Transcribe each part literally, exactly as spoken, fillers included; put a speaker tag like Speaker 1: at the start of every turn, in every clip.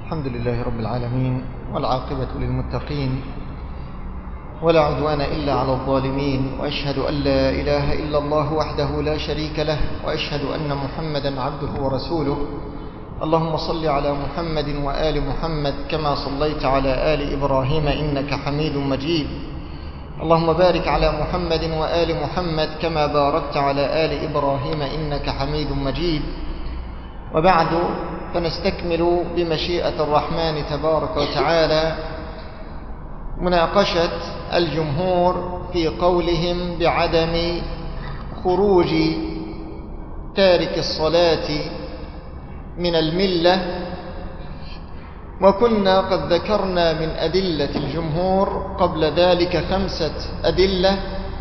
Speaker 1: الحمد لله رب العالمين، والعاقبة للمتقين، ولا عدوان إلا على الظالمين، وأشهد أن لا إله إلا الله وحده لا شريك له، وأشهد أن محمدا عبده ورسوله. اللهم صل على محمد وآل محمد كما صليت على آل إبراهيم إنك حميد مجيد. اللهم بارك على محمد وآل محمد كما باركت على آل إبراهيم إنك حميد مجيد. وبعد، فنستكمل بمشيئة الرحمن تبارك وتعالى مناقشة الجمهور في قولهم بعدم خروج تارك الصلاة من الملة. وكنا قد ذكرنا من أدلة الجمهور قبل ذلك خمسة أدلة،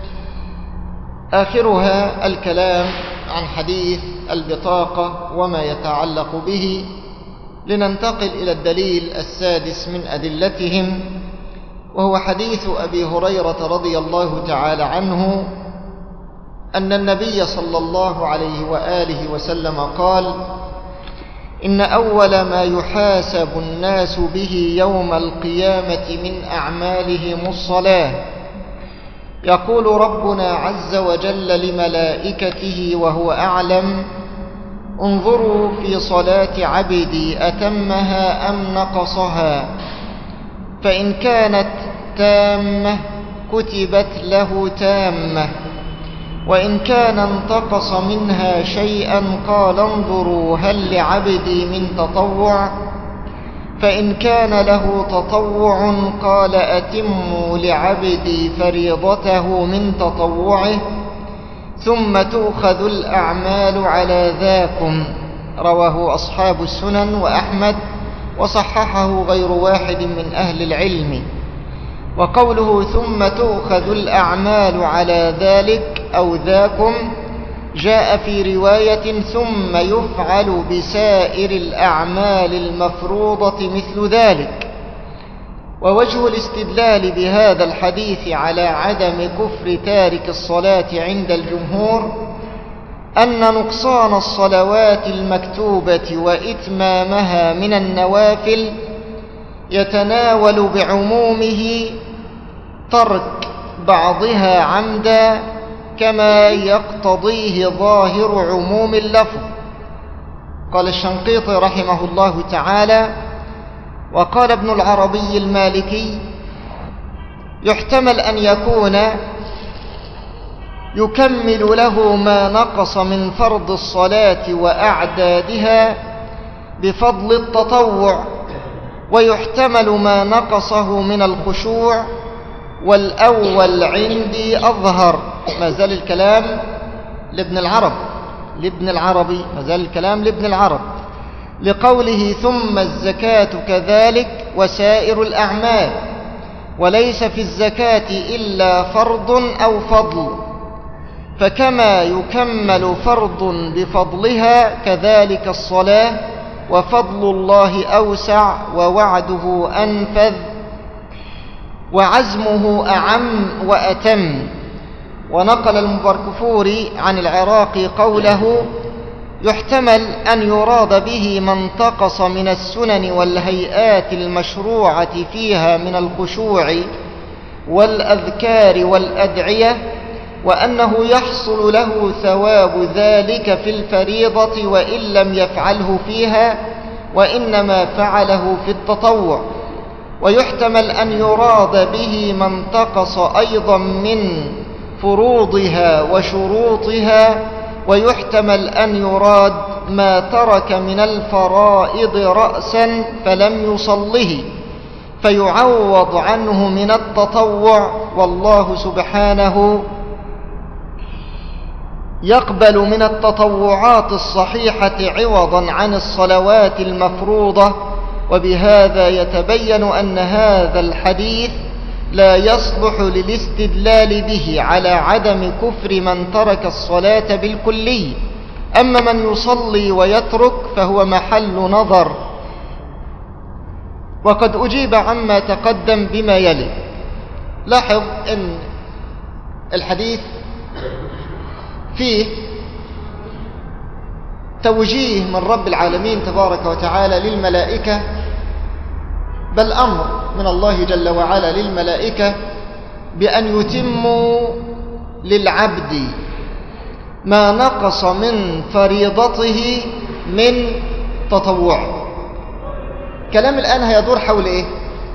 Speaker 1: آخرها الكلام عن حديث البطاقة وما يتعلق به، لننتقل إلى الدليل السادس من أدلتهم، وهو حديث أبي هريرة رضي الله تعالى عنه أن النبي صلى الله عليه وآله وسلم قال: إن أول ما يحاسب الناس به يوم القيامة من أعمالهم الصلاة. يقول ربنا عز وجل لملائكته وهو أعلم: انظروا في صلاة عبدي أتمها أم نقصها، فإن كانت تامة كتبت له تامة، وإن كان انتقص منها شيئا قال انظروا هل لعبدي من تطوع، فإن كان له تطوع قال أتموا لعبدي فريضته من تطوعه، ثم تؤخذ الأعمال على ذاكم. رواه أصحاب السنن وأحمد، وصححه غير واحد من أهل العلم. وقوله ثم تؤخذ الأعمال على ذلك أو ذاكم جاء في رواية ثم يفعل بسائر الأعمال المفروضة مثل ذلك. ووجه الاستدلال بهذا الحديث على عدم كفر تارك الصلاة عند الجمهور أن نقصان الصلوات المكتوبة وإتمامها من النوافل يتناول بعمومه ترك بعضها عمدا، كما يقتضيه ظاهر عموم اللفظ. قال الشنقيطي رحمه الله تعالى: وقال ابن العربي المالكي: يحتمل أن يكون يكمل له ما نقص من فرض الصلاة وأعدادها بفضل التطوع، ويحتمل ما نقصه من الخشوع، والأول عندي أظهر. ما زال الكلام لابن العرب لابن العربي ما زال الكلام لابن العرب لقوله ثم الزكاة كذلك وسائر الأعمال، وليس في الزكاة إلا فرض أو فضل، فكما يكمل فرض بفضلها كذلك الصلاة، وفضل الله أوسع ووعده أنفذ وعزمه أعم وأتم. ونقل المباركفوري عن العراقي قوله: يحتمل أن يراد به ما انتقص من السنن والهيئات المشروعة فيها من الخشوع والأذكار والأدعية، وأنه يحصل له ثواب ذلك في الفريضة وإن لم يفعله فيها، وإنما فعله في التطوع. ويحتمل أن يراد به ما انتقص أيضا من فروضها وشروطها، ويحتمل أن يراد ما ترك من الفرائض رأسا فلم يصله فيعوض عنه من التطوع، والله سبحانه يقبل من التطوعات الصحيحة عوضا عن الصلوات المفروضة. وبهذا يتبين أن هذا الحديث لا يصلح للاستدلال به على عدم كفر من ترك الصلاة بالكلي. أما من يصلي ويترك فهو محل نظر. وقد أجيب عما تقدم بما يلي. لاحظ أن الحديث فيه توجيه من رب العالمين تبارك وتعالى للملائكة بل أمر من الله جل وعلا للملائكة بأن يتموا للعبد ما نقص من فريضته من تطوعه. كلام الآن هيدور حول إيه؟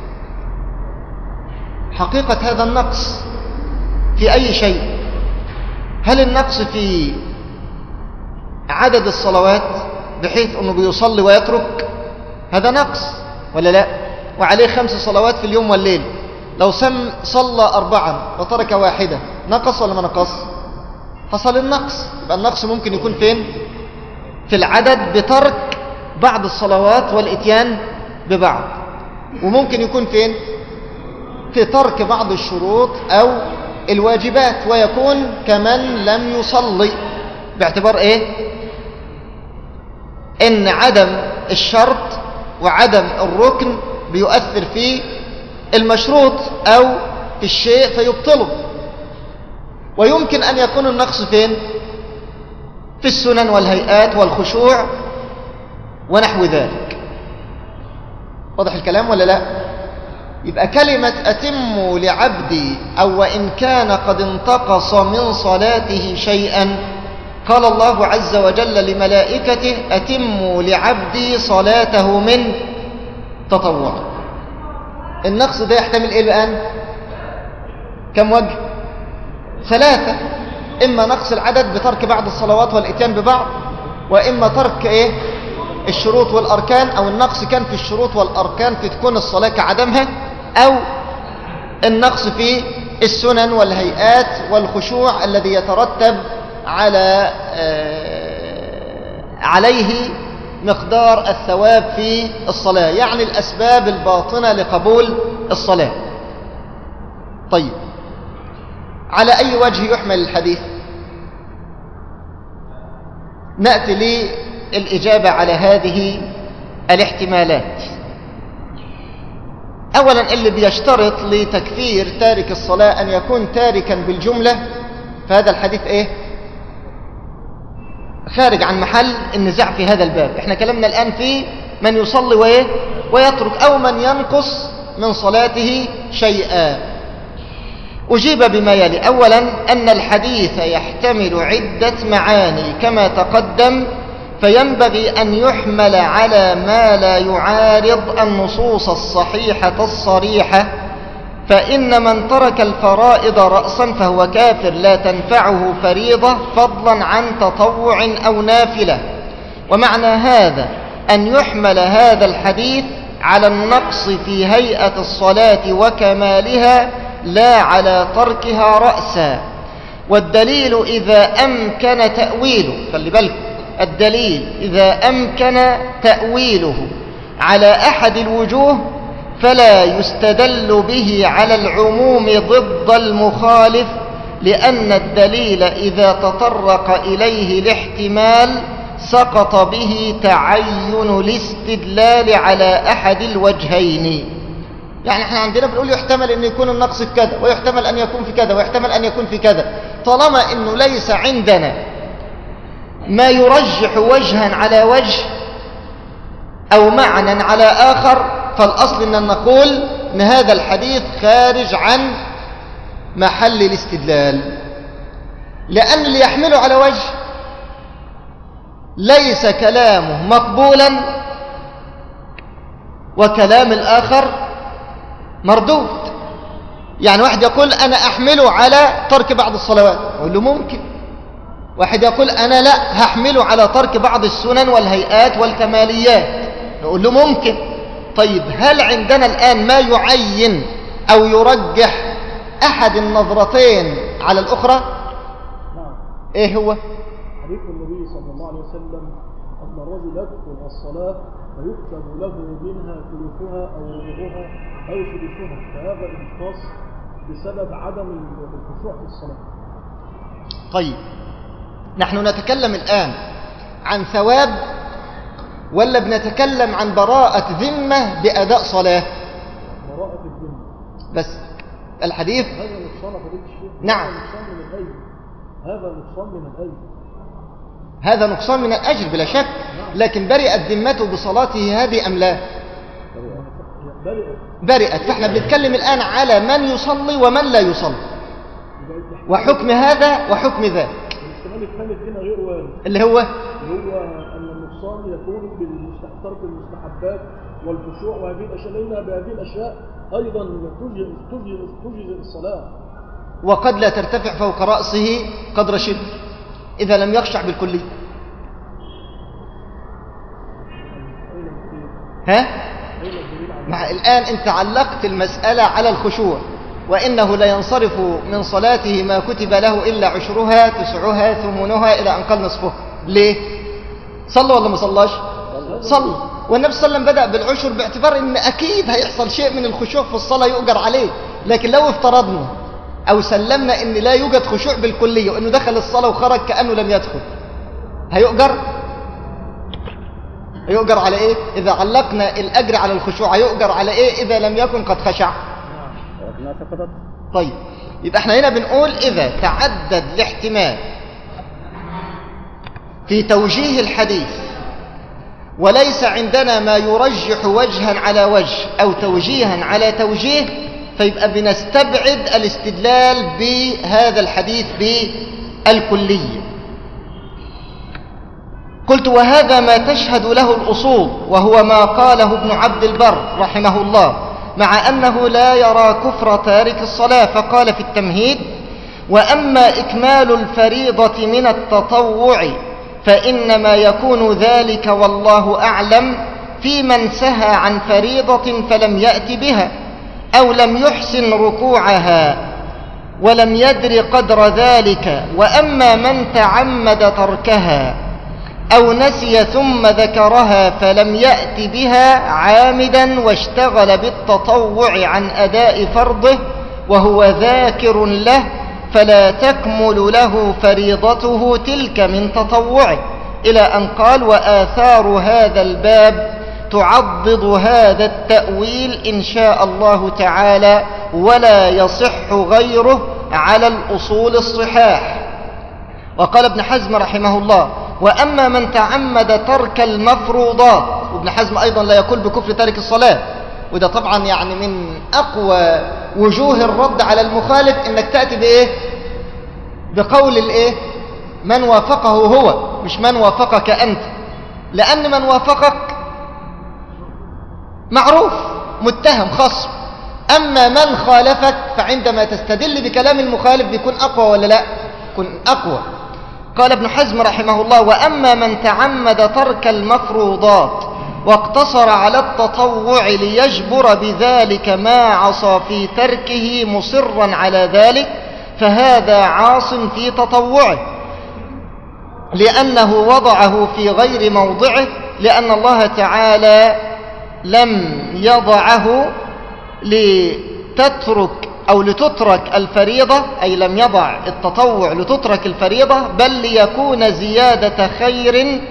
Speaker 1: حقيقة هذا النقص في أي شيء. هل النقص في عدد الصلوات بحيث أنه بيصلي ويترك؟ هذا نقص ولا لا؟ وعليه خمس صلوات في اليوم والليل، لو سم صلى أربعا وترك واحدة نقص ولا ما نقص؟ حصل النقص. يبقى النقص ممكن يكون فين؟ في العدد بترك بعض الصلوات والإتيان ببعض، وممكن يكون فين؟ في ترك بعض الشروط أو الواجبات، ويكون كمن لم يصلي، باعتبار إيه؟ إن عدم الشرط وعدم الركن بيؤثر في المشروط أو في الشيء فيبطله. ويمكن أن يكون النقص فين؟ في السنن والهيئات والخشوع ونحو ذلك. واضح الكلام ولا لا؟ يبقى كلمة أتموا لعبدي أو وإن كان قد انتقص من صلاته شيئا، قال الله عز وجل لملائكته أتموا لعبدي صلاته من تطوع. النقص ده يحتمل إيه الآن؟ كم وجه؟ ثلاثة. إما نقص العدد بترك بعض الصلوات والإتيان ببعض، وإما ترك إيه؟ الشروط والأركان، أو النقص كان في الشروط والأركان في تكون الصلاة كعدمها، أو النقص في السنن والهيئات والخشوع الذي يترتب على عليه مقدار الثواب في الصلاة، يعني الأسباب الباطنة لقبول الصلاة. طيب، على أي وجه يحمل الحديث؟ نأتي للإجابة على هذه الاحتمالات. أولا، اللي بيشترط لتكفير تارك الصلاة أن يكون تاركا بالجملة، فهذا الحديث إيه؟ خارج عن محل النزاع في هذا الباب. احنا كلامنا الآن في من يصلي وإيه؟ ويترك، أو من ينقص من صلاته شيئا. أجيب بما يلي. أولا، أن الحديث يحتمل عدة معاني كما تقدم، فينبغي أن يحمل على ما لا يعارض النصوص الصحيحة الصريحة. فإن من ترك الفرائض رأسا فهو كافر لا تنفعه فريضة فضلا عن تطوع أو نافلة. ومعنى هذا أن يحمل هذا الحديث على النقص في هيئة الصلاة وكمالها لا على تركها رأسا. والدليل إذا أمكن تأويله، خلي بالك، الدليل إذا أمكن تأويله على أحد الوجوه فلا يستدل به على العموم ضد المخالف، لأن الدليل إذا تطرق إليه الاحتمال سقط به تعين الاستدلال على أحد الوجهين. يعني احنا عندنا بنقول يحتمل أن يكون النقص في كذا، ويحتمل أن يكون في كذا، ويحتمل أن يكون في كذا. طالما أنه ليس عندنا ما يرجح وجها على وجه أو معنى على آخر، فالأصل أن نقول أن هذا الحديث خارج عن محل الاستدلال، لأن اللي يحمله على وجه ليس كلامه مقبولا وكلام الآخر مردود. يعني واحد يقول أنا أحمله على ترك بعض الصلوات، أقول له ممكن. واحد يقول أنا لا هحمله على ترك بعض السنن والهيئات والكماليات، نقول له ممكن. طيب، هل عندنا الآن ما يعين أو يرجح أحد النظرتين على الأخرى؟
Speaker 2: نعم.
Speaker 1: إيه هو؟
Speaker 2: حديث النبي صلى الله عليه وسلم أن الرجل يدخل الصلاة فيكتب له منها ثلثها أو ربعها أو ثلثها، فهذا انقاص بسبب عدم الخشوع في الصلاة.
Speaker 1: طيب، نحن نتكلم الآن عن ثواب ولا بنتكلم عن براءة ذمة بأداء صلاة؟
Speaker 2: براءة الذمة
Speaker 1: بس. الحديث
Speaker 2: هذا نقصان فضيلة الشيخ.
Speaker 1: نعم،
Speaker 2: هذا نقصان من الأجر. هذا نقصان من الأجر.
Speaker 1: هذا نقصان من الأجر بلا شك، لكن برئت ذمته بصلاته هذه أم لا؟
Speaker 2: برئت
Speaker 1: برئت. فاحنا بنتكلم الآن على من يصلي ومن لا يصلي، وحكم هذا وحكم ذاك.
Speaker 2: الاحتمال الثالث هنا غير وارد،
Speaker 1: اللي هو
Speaker 2: اللي هو أن النقصان يكون بالترك المستحبات والخشوع وهذه الأشياء، لأن بهذه الأشياء أيضا تجزئ تجزئ تجزئ الصلاة،
Speaker 1: وقد لا ترتفع فوق رأسه قدر شبر إذا لم يخشع بالكلية. ها؟ مع الآن أنت علقت المسألة على الخشوع، وإنه لا ينصرف من صلاته ما كتب له إلا عشرها تسعها ثمنها إلى أن قال نصفها. ليه؟ صلى ولا ما صلاش؟ صلى. والنبي صلى الله عليه وسلم بدأ بالعشر باعتبار أن أكيد هيحصل شيء من الخشوع في الصلاة يؤجر عليه. لكن لو افترضنا أو سلمنا أن لا يوجد خشوع بالكلية وأنه دخل الصلاة وخرج كأنه لم يدخل، هيؤجر؟ هيؤجر على إيه؟ إذا علقنا الأجر على الخشوع هيؤجر على إيه إذا لم يكن قد خشع؟ طيب، يبقى احنا هنا بنقول إذا تعدد الاحتمال في توجيه الحديث وليس عندنا ما يرجح وجها على وجه أو توجيها على توجيه، فيبقى بنستبعد الاستدلال بهذا الحديث بالكلية. قلت وهذا ما تشهد له الأصول، وهو ما قاله ابن عبد البر رحمه الله، مع أنه لا يرى كفر تارك الصلاة، فقال في التمهيد: وأما إكمال الفريضة من التطوع فإنما يكون ذلك والله أعلم في من سهى عن فريضة فلم يأت بها، أو لم يحسن ركوعها ولم يدر قدر ذلك. وأما من تعمد تركها أو نسي ثم ذكرها فلم يأت بها عامدا واشتغل بالتطوع عن أداء فرضه وهو ذاكر له، فلا تكمل له فريضته تلك من تطوعه، إلى أن قال: وآثار هذا الباب تعضد هذا التأويل إن شاء الله تعالى، ولا يصح غيره على الأصول الصحاح. وقال ابن حزم رحمه الله: وأما من تعمد ترك المفروضات، وابن حزم أيضا لا يقول بكفر تارك الصلاة، وده طبعا يعني من أقوى وجوه الرد على المخالف، إنك تأتي بإيه؟ بقول الإيه؟ من وافقه هو، مش من وافقك أنت، لأن من وافقك معروف متهم خصم، أما من خالفك فعندما تستدل بكلام المخالف بيكون أقوى ولا لا؟ يكون أقوى. قال ابن حزم رحمه الله: وأما من تعمد ترك المفروضات واقتصر على التطوع ليجبر بذلك ما عصى في تركه مصرا على ذلك، فهذا عاص في تطوعه، لأنه وضعه في غير موضعه، لأن الله تعالى لم يضعه لتترك أو لتترك الفريضة، أي لم يضع التطوع لتترك الفريضة، بل ليكون زيادة خير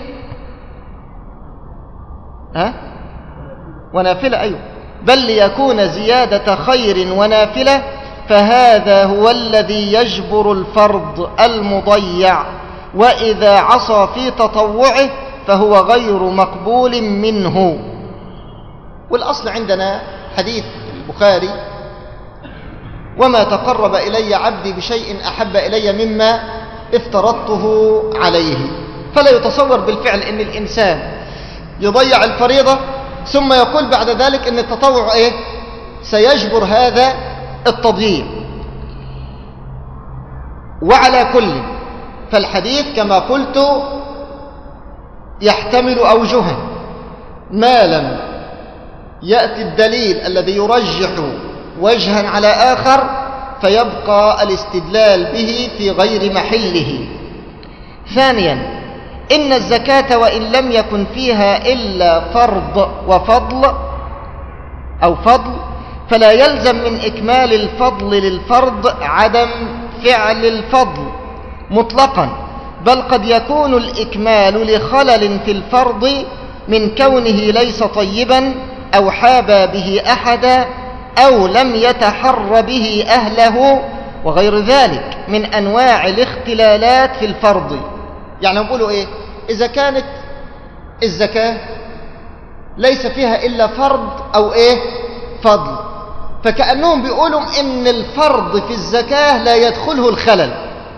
Speaker 1: ها؟ ونافلة، أيوه، بل ليكون زيادة خير ونافلة، فهذا هو الذي يجبر الفرض المضيع، وإذا عصى في تطوعه فهو غير مقبول منه. والأصل عندنا حديث البخاري: وما تقرب إلي عبدي بشيء أحب إلي مما افترضته عليه. فلا يتصور بالفعل أن الإنسان يضيع الفريضة ثم يقول بعد ذلك أن التطوع إيه؟ سيجبر هذا التضييع. وعلى كل، فالحديث كما قلت يحتمل أوجها، ما لم يأتي الدليل الذي يرجح وجها على آخر فيبقى الاستدلال به في غير محله. ثانيا: إن الزكاة وإن لم يكن فيها إلا فرض وفضل أو فضل، فلا يلزم من إكمال الفضل للفرض عدم فعل الفضل مطلقا، بل قد يكون الإكمال لخلل في الفرض من كونه ليس طيبا أو حابى به أحدا أو لم يتحر به أهله وغير ذلك من أنواع الاختلالات في الفرض. يعني نقولوا إيه؟ إذا كانت الزكاة ليس فيها إلا فرض أو إيه؟ فضل، فكأنهم بيقولوا إن الفرض في الزكاة لا يدخله الخلل،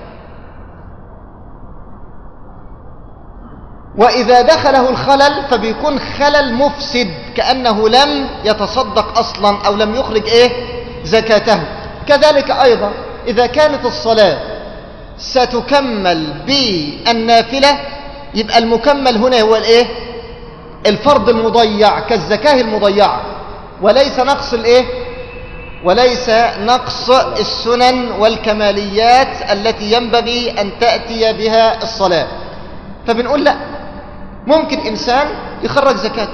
Speaker 1: وإذا دخله الخلل فبيكون خلل مفسد، كأنه لم يتصدق أصلا أو لم يخرج إيه زكاته. كذلك أيضا إذا كانت الصلاة ستكمل بالنافلة، يبقى المكمل هنا هو الإيه الفرض المضيع كالزكاة المضيعة، وليس نقص الإيه وليس نقص السنن والكماليات التي ينبغي أن تأتي بها الصلاة. فبنقول لا، ممكن إنسان يخرج زكاته،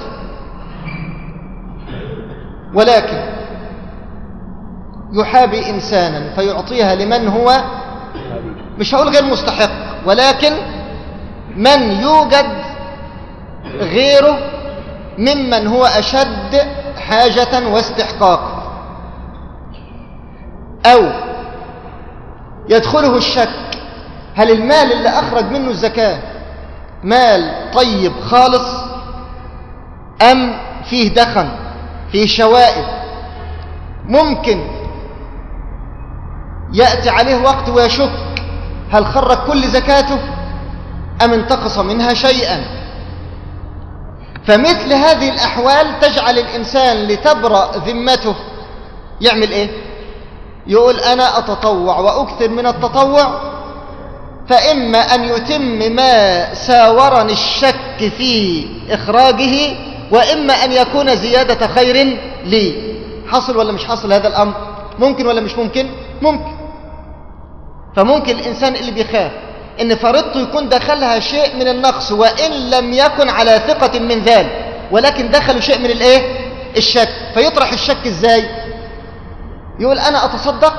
Speaker 1: ولكن يحابي إنسانا فيعطيها لمن هو مش هقول غير مستحق، ولكن من يوجد غيره ممن هو أشد حاجة واستحقاقا، أو يدخله الشك هل المال اللي أخرج منه الزكاة مال طيب خالص أم فيه دخن فيه شوائب، ممكن يأتي عليه وقت ويشك هل خرج كل زكاته أم انتقص منها شيئا. فمثل هذه الأحوال تجعل الإنسان لتبرأ ذمته يعمل إيه؟ يقول أنا أتطوع وأكثر من التطوع، فإما أن يتم ما ساورني الشك في إخراجه، وإما أن يكون زيادة خير لي. حصل ولا مش حصل هذا الأمر؟ ممكن ولا مش ممكن؟ ممكن. فممكن الإنسان اللي بيخاف إن فريضته يكون دخلها شيء من النقص وإن لم يكن على ثقة من ذلك، ولكن دخلوا شيء من الإيه؟ الشك، فيطرح الشك إزاي؟ يقول أنا أتصدق،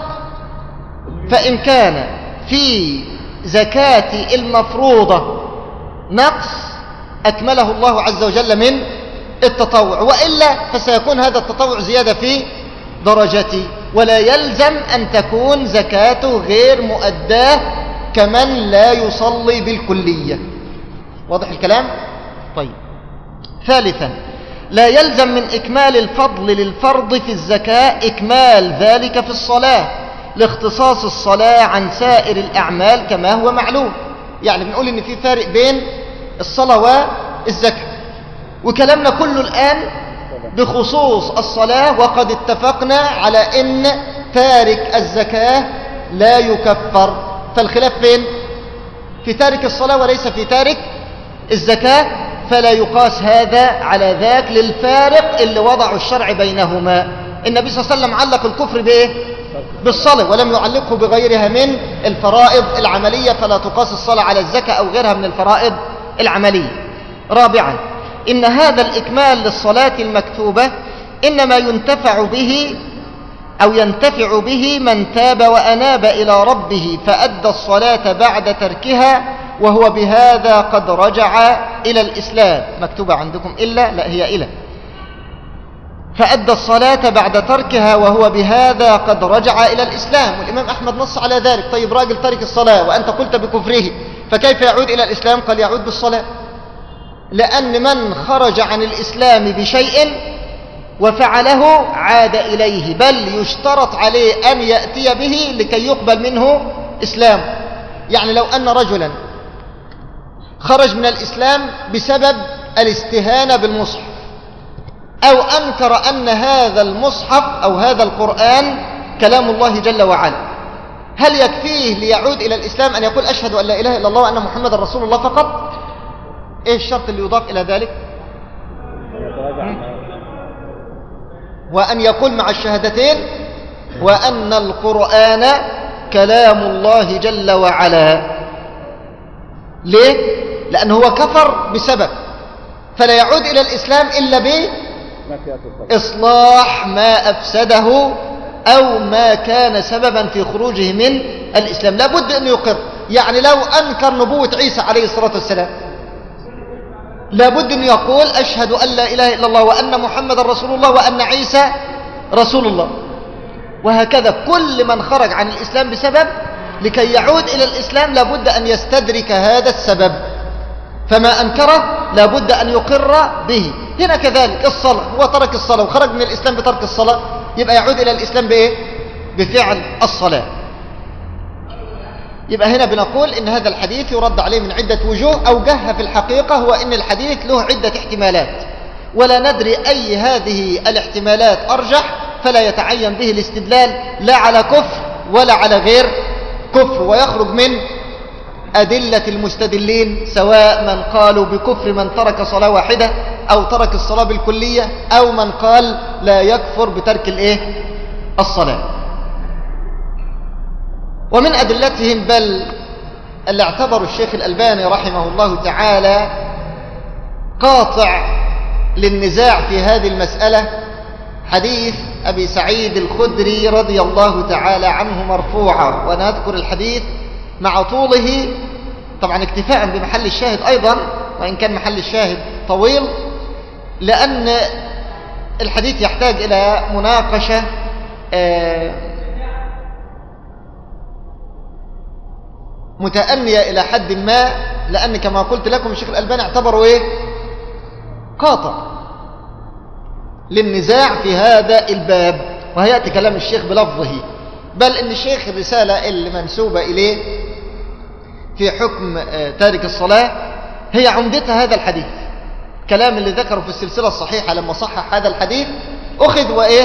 Speaker 1: فإن كان في زكاتي المفروضة نقص أكمله الله عز وجل من التطوع، وإلا فسيكون هذا التطوع زيادة في درجتي، ولا يلزم أن تكون زكاته غير مؤداه كمن لا يصلي بالكلية. واضح الكلام؟ طيب. ثالثا، لا يلزم من إكمال الفضل للفرض في الزكاة إكمال ذلك في الصلاة لاختصاص الصلاة عن سائر الأعمال كما هو معلوم. يعني بنقول إن في فارق بين الصلاة والزكاة، وكلامنا كله الآن بخصوص الصلاة، وقد اتفقنا على إن تارك الزكاة لا يكفر. فالخلاف فين؟ في تارك الصلاة وليس في تارك الزكاة، فلا يقاس هذا على ذاك للفارق اللي وضعوا الشرع بينهما. النبي صلى الله عليه وسلم علق الكفر بإيه؟ بالصلاة، ولم يعلقه بغيرها من الفرائض العملية، فلا تقاس الصلاة على الزكاة أو غيرها من الفرائض العملية. رابعا، إن هذا الإكمال للصلاة المكتوبة إنما ينتفع به أو ينتفع به من تاب وأناب إلى ربه فأدى الصلاة بعد تركها وهو بهذا قد رجع إلى الإسلام. مكتوبة عندكم إلا؟ لا، هي إلى. فأدى الصلاة بعد تركها وهو بهذا قد رجع إلى الإسلام، والإمام أحمد نص على ذلك. طيب راجل ترك الصلاة وأنت قلت بكفره، فكيف يعود إلى الإسلام؟ قال يعود بالصلاة، لأن من خرج عن الإسلام بشيء وفعله عاد إليه، بل يشترط عليه أن يأتي به لكي يقبل منه إسلام. يعني لو أن رجلا خرج من الإسلام بسبب الاستهانة بالمصحف، أو أنكر أن هذا المصحف أو هذا القرآن كلام الله جل وعلا، هل يكفيه ليعود إلى الإسلام أن يقول أشهد أن لا إله إلا الله وأن محمد رسول الله فقط؟ إيه الشرط اللي يضاف إلى ذلك؟ وأن يقول مع الشهادتين وأن القرآن كلام الله جل وعلا. ليه؟ لأنه هو كفر بسبب، فلا يعود إلى الإسلام إلا بإصلاح ما أفسده أو ما كان سببا في خروجه من الإسلام. لا بد أن يقر. يعني لو أنكر نبوة عيسى عليه الصلاة والسلام، لا بد أن يقول أشهد أن لا إله إلا الله وأن محمد رسول الله وأن عيسى رسول الله. وهكذا كل من خرج عن الإسلام بسبب، لكي يعود إلى الإسلام لا بد أن يستدرك هذا السبب، فما أنكره لابد أن يقر به. هنا كذلك الصلاة، هو ترك الصلاة وخرج من الإسلام بترك الصلاة، يبقى يعود إلى الإسلام بإيه؟ بفعل الصلاة. يبقى هنا بنقول إن هذا الحديث يرد عليه من عدة وجوه. أوجهها في الحقيقة هو إن الحديث له عدة احتمالات، ولا ندري أي هذه الاحتمالات أرجح، فلا يتعين به الاستدلال لا على كفر ولا على غير كفر، ويخرج من أدلة المستدلين سواء من قالوا بكفر من ترك صلاة واحدة أو ترك الصلاة بالكلية، أو من قال لا يكفر بترك الإيه؟ الصلاة. ومن أدلتهم بل اللي اعتبروا الشيخ الألباني رحمه الله تعالى قاطع للنزاع في هذه المسألة حديث أبي سعيد الخدري رضي الله تعالى عنه مرفوعا، وأنا أذكر الحديث مع طوله طبعا اكتفاء بمحل الشاهد أيضا، وإن كان محل الشاهد طويل، لأن الحديث يحتاج إلى مناقشة متأنية إلى حد ما، لأن كما قلت لكم الشيخ الألباني اعتبروا إيه؟ قاطع للنزاع في هذا الباب، وهيأتي كلام الشيخ بلفظه. بل إن الشيخ الرسالة اللي منسوبة إليه في حكم تارك الصلاة هي عمدتها هذا الحديث، كلام اللي ذكره في السلسلة الصحيحة لما صحح هذا الحديث أخذ وإيه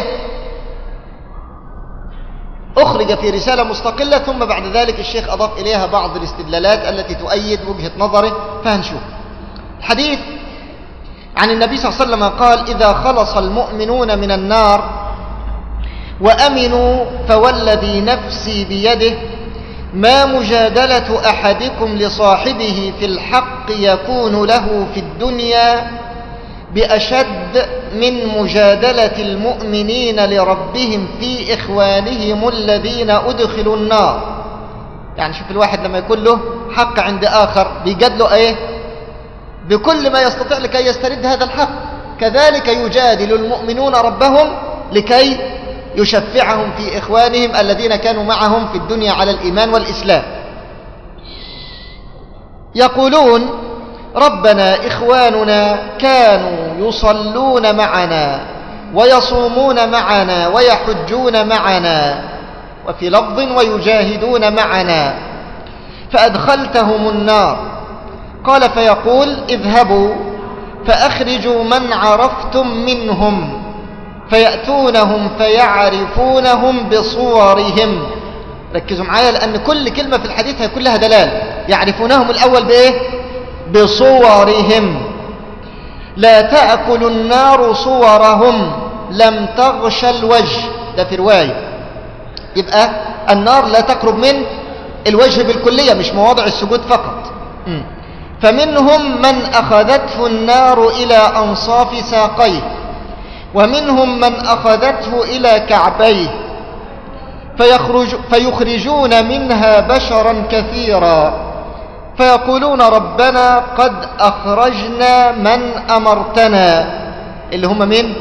Speaker 1: أخرج في رسالة مستقلة، ثم بعد ذلك الشيخ أضاف إليها بعض الاستدلالات التي تؤيد وجهة نظره. فهنشوف الحديث عن النبي صلى الله عليه وسلم قال: إذا خلص المؤمنون من النار وأمنوا فوالذي نفسي بيده ما مجادلة أحدكم لصاحبه في الحق يكون له في الدنيا بأشد من مجادلة المؤمنين لربهم في إخوانهم الذين أدخلوا النار. يعني شوف الواحد لما يكون له حق عند آخر بيجادله إيه؟ بكل ما يستطيع لكي يسترد هذا الحق، كذلك يجادل المؤمنون ربهم لكي يشفعهم في إخوانهم الذين كانوا معهم في الدنيا على الإيمان والإسلام. يقولون: ربنا إخواننا كانوا يصلون معنا ويصومون معنا ويحجون معنا، وفي لفظ ويجاهدون معنا، فأدخلتهم النار. قال: فيقول: اذهبوا فأخرجوا من عرفتم منهم، فيأتونهم فيعرفونهم بصورهم. ركزوا معايا لأن كل كلمة في الحديث هي كلها دلالة. يعرفونهم الأول بإيه؟ بصورهم. لا تأكل النار صورهم لم تغش الوجه، ده في رواية. يبقى النار لا تقرب من الوجه بالكلية، مش مواضع السجود فقط. م. فمنهم من أخذته النار إلى أنصاف ساقيه، ومنهم من أخذته إلى كعبيه، فيخرج فيخرجون منها بشرا كثيرا، فيقولون: ربنا قد أخرجنا من أمرتنا. اللي هم مين؟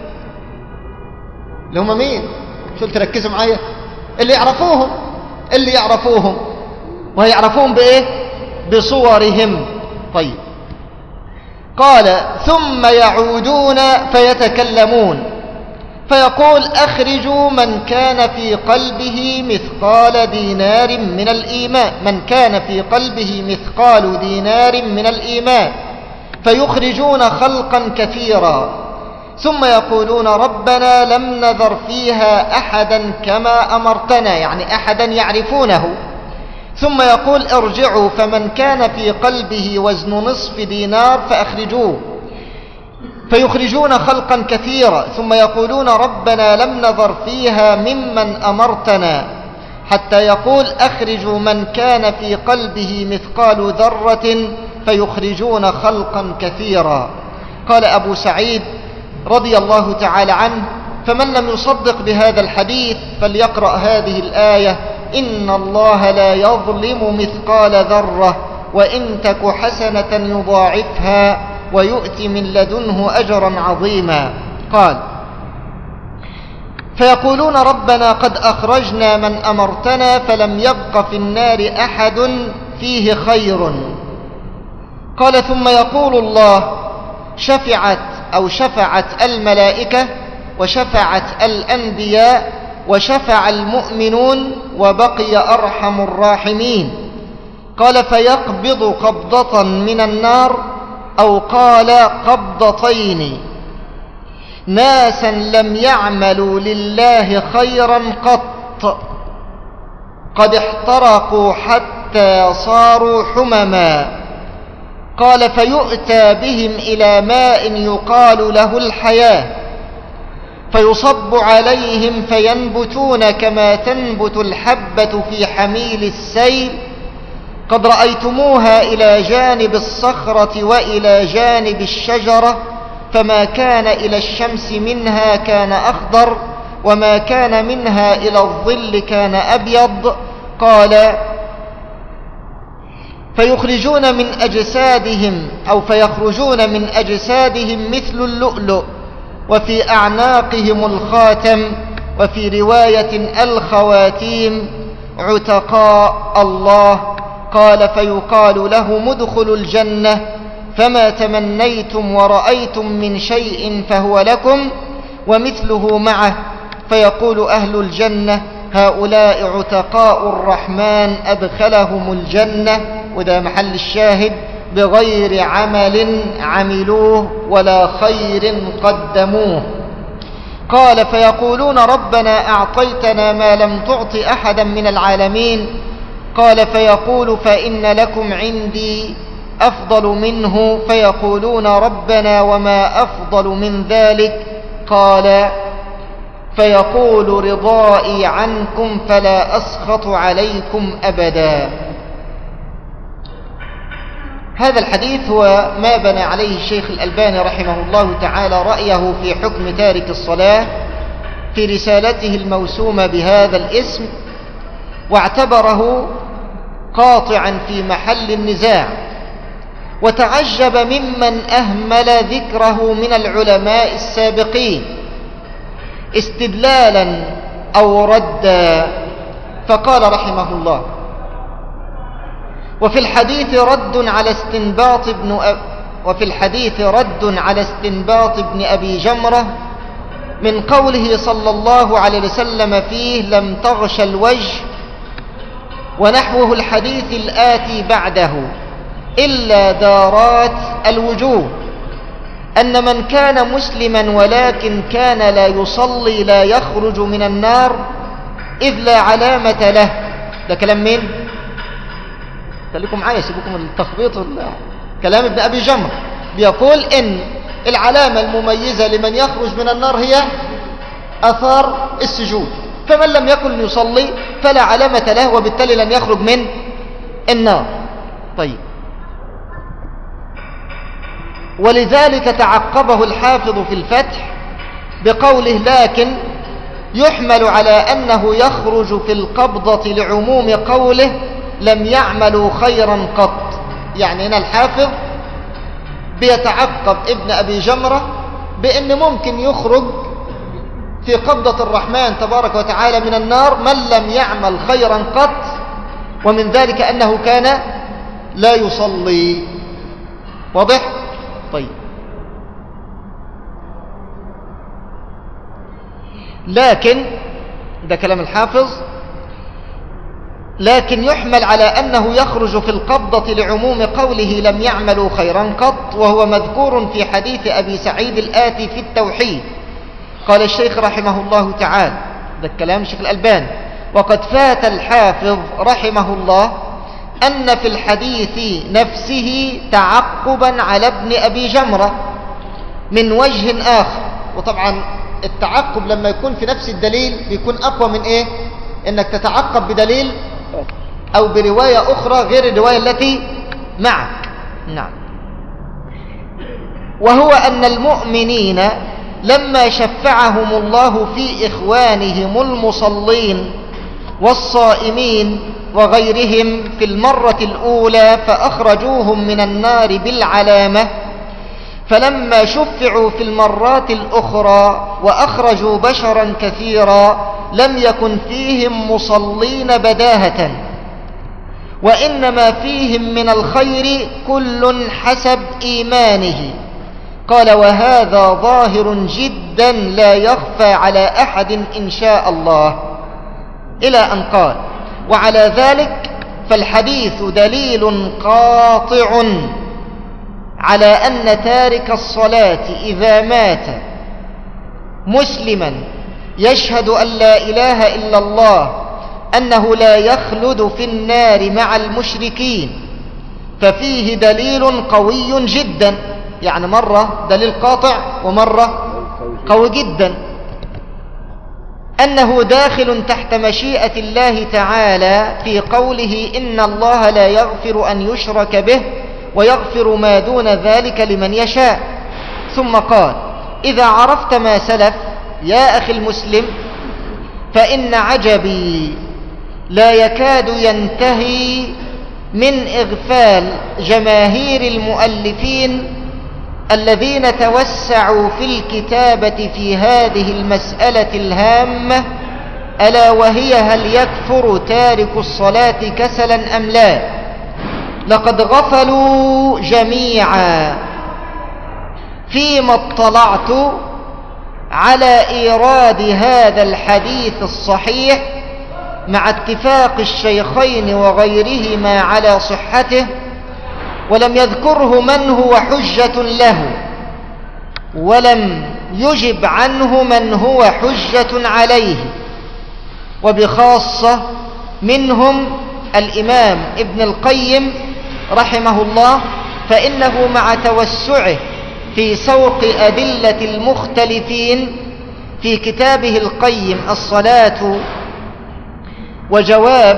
Speaker 1: اللي هم مين؟ شو تركزوا معايا؟ اللي يعرفوهم اللي يعرفوهم ويعرفوهم بإيه؟ بصورهم. طيب، قال: ثم يعودون فيتكلمون، فيقول: أخرجوا من كان في قلبه مثقال دينار من الإيمان من كان في قلبه مثقال دينار من الإيمان، فيخرجون خلقا كثيرا، ثم يقولون: ربنا لم نذر فيها أحدا كما أمرتنا، يعني أحدا يعرفونه. ثم يقول: ارجعوا فمن كان في قلبه وزن نصف دينار فأخرجوه، فيخرجون خلقا كثيرا، ثم يقولون: ربنا لم نذر فيها ممن أمرتنا، حتى يقول: أخرجوا من كان في قلبه مثقال ذرة، فيخرجون خلقا كثيرا. قال أبو سعيد رضي الله تعالى عنه: فمن لم يصدق بهذا الحديث فليقرأ هذه الآية: إن الله لا يظلم مثقال ذرة وإن تك حسنة يضاعفها ويؤتي من لدنه أجرا عظيما. قال: فيقولون: ربنا قد أخرجنا من أمرتنا فلم يبق في النار أحد فيه خير، قال ثم يقول الله شفعت أو شفعت الملائكة وشفعت الأنبياء وشفع المؤمنون وبقي أرحم الراحمين. قال فيقبض قبضة من النار أو قال قبضتين ناسا لم يعملوا لله خيرا قط قد احترقوا حتى صاروا حمما. قال فيؤتى بهم إلى ماء يقال له الحياة فيصب عليهم فينبتون كما تنبت الحبة في حميل السيل قد رأيتموها إلى جانب الصخرة وإلى جانب الشجرة فما كان إلى الشمس منها كان أخضر وما كان منها إلى الظل كان أبيض. قال فيخرجون من أجسادهم أو فيخرجون من أجسادهم مثل اللؤلؤ وفي أعناقهم الخاتم وفي رواية الخواتيم عتقاء الله. قال فيقال لهم ادخلوا الجنة فما تمنيتم ورأيتم من شيء فهو لكم ومثله معه. فيقول أهل الجنة هؤلاء عتقاء الرحمن أدخلهم الجنة، وده محل الشاهد، بغير عمل عملوه ولا خير قدموه. قال فيقولون ربنا أعطيتنا ما لم تعط أحدا من العالمين. قال فيقول فإن لكم عندي أفضل منه. فيقولون ربنا وما أفضل من ذلك. قال فيقول رضائي عنكم فلا أسخط عليكم أبدا. هذا الحديث هو ما بنى عليه الشيخ الألباني رحمه الله تعالى رأيه في حكم تارك الصلاة في رسالته الموسومة بهذا الاسم، واعتبره قاطعا في محل النزاع، وتعجب ممن أهمل ذكره من العلماء السابقين استدلالا أو ردا. فقال رحمه الله وفي الحديث رد على استنباط ابن أب وفي الحديث رد على استنباط ابن أبي جمرة من قوله صلى الله عليه وسلم فيه لم تغش الوجه ونحوه الحديث الآتي بعده إلا دارات الوجوه، أن من كان مسلما ولكن كان لا يصلي لا يخرج من النار إذ لا علامة له. ده كلام مين؟ خليكم معايا سيبكم التخبيط. كلام ابن أبي جمر بيقول إن العلامة المميزة لمن يخرج من النار هي أثار السجود، فمن لم يكن يصلي فلا علامة له وبالتالي لن يخرج من النار. طيب، ولذلك تعقبه الحافظ في الفتح بقوله لكن يحمل على أنه يخرج في القبضة لعموم قوله لم يعملوا خيرا قط. يعني هنا الحافظ بيتعقب ابن أبي جمرة بأن ممكن يخرج في قبضة الرحمن تبارك وتعالى من النار من لم يعمل خيرا قط، ومن ذلك أنه كان لا يصلي. واضح؟ طيب، لكن ده كلام الحافظ لكن يحمل على أنه يخرج في القبضة لعموم قوله لم يعملوا خيرا قط، وهو مذكور في حديث أبي سعيد الآتي في التوحيد. قال الشيخ رحمه الله تعالى، ده الكلام الشيخ الألباني، وقد فات الحافظ رحمه الله أن في الحديث نفسه تعقبا على ابن أبي جمرة من وجه آخر. وطبعا التعقب لما يكون في نفس الدليل بيكون أقوى من إيه؟ إنك تتعقب بدليل أو برواية أخرى غير الرواية التي معك. نعم. وهو أن المؤمنين لما شفعهم الله في إخوانهم المصلين والصائمين وغيرهم في المرة الأولى فأخرجوهم من النار بالعلامة، فلما شفعوا في المرات الأخرى وأخرجوا بشرا كثيرا لم يكن فيهم مصلين بداهة، وإنما فيهم من الخير كل حسب إيمانه. قال وهذا ظاهر جدا لا يخفى على أحد إن شاء الله، إلى أن قال وعلى ذلك فالحديث دليل قاطع على أن تارك الصلاة إذا مات مسلما يشهد أن لا إله إلا الله أنه لا يخلد في النار مع المشركين، ففيه دليل قوي جدا، يعني مرة دليل قاطع ومرة قوي جدا، أنه داخل تحت مشيئة الله تعالى في قوله إن الله لا يغفر أن يشرك به ويغفر ما دون ذلك لمن يشاء. ثم قال إذا عرفت ما سلف يا أخي المسلم فإن عجبي لا يكاد ينتهي من إغفال جماهير المؤلفين الذين توسعوا في الكتابة في هذه المسألة الهامة، ألا وهي هل يكفر تارك الصلاة كسلا أم لا. لقد غفلوا جميعا فيما اطلعت على إيراد هذا الحديث الصحيح مع اتفاق الشيخين وغيرهما على صحته، ولم يذكره من هو حجة له، ولم يجب عنه من هو حجة عليه، وبخاصة منهم الإمام ابن القيم رحمه الله، فإنه مع توسعه في سوق أدلة المختلفين في كتابه القيم الصلاة وجواب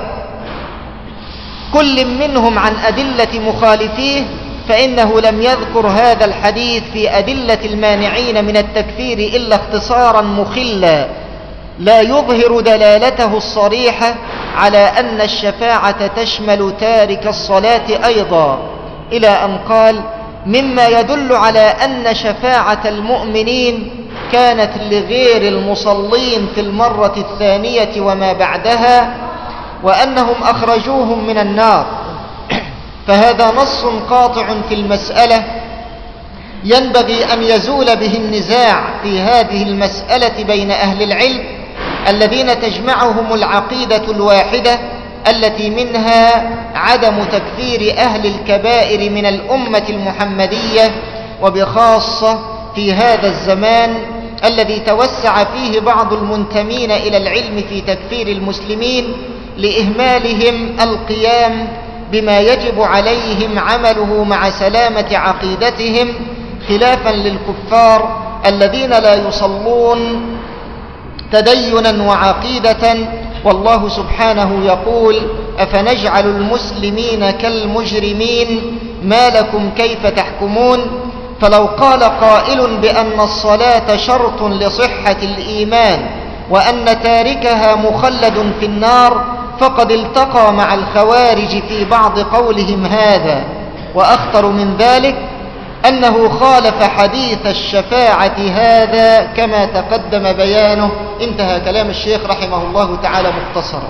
Speaker 1: كل منهم عن أدلة مخالفيه، فإنه لم يذكر هذا الحديث في أدلة المانعين من التكفير إلا اختصارا مخلا لا يظهر دلالته الصريحة على أن الشفاعة تشمل تارك الصلاة أيضا، إلى أن قال مما يدل على أن شفاعة المؤمنين كانت لغير المصلين في المرة الثانية وما بعدها، وأنهم أخرجوهم من النار. فهذا نص قاطع في المسألة ينبغي أن يزول به النزاع في هذه المسألة بين أهل العلم الذين تجمعهم العقيدة الواحدة التي منها عدم تكفير أهل الكبائر من الأمة المحمدية، وبخاصة في هذا الزمان الذي توسع فيه بعض المنتمين إلى العلم في تكفير المسلمين لإهمالهم القيام بما يجب عليهم عمله مع سلامة عقيدتهم، خلافا للكفار الذين لا يصلون تدينا وعقيدة. والله سبحانه يقول أفنجعل المسلمين كالمجرمين ما لكم كيف تحكمون. فلو قال قائل بأن الصلاة شرط لصحة الإيمان وأن تاركها مخلد في النار فقد التقى مع الخوارج في بعض قولهم هذا، وأخطر من ذلك أنه خالف حديث الشفاعة هذا كما تقدم بيانه. انتهى كلام الشيخ رحمه الله تعالى مختصرا.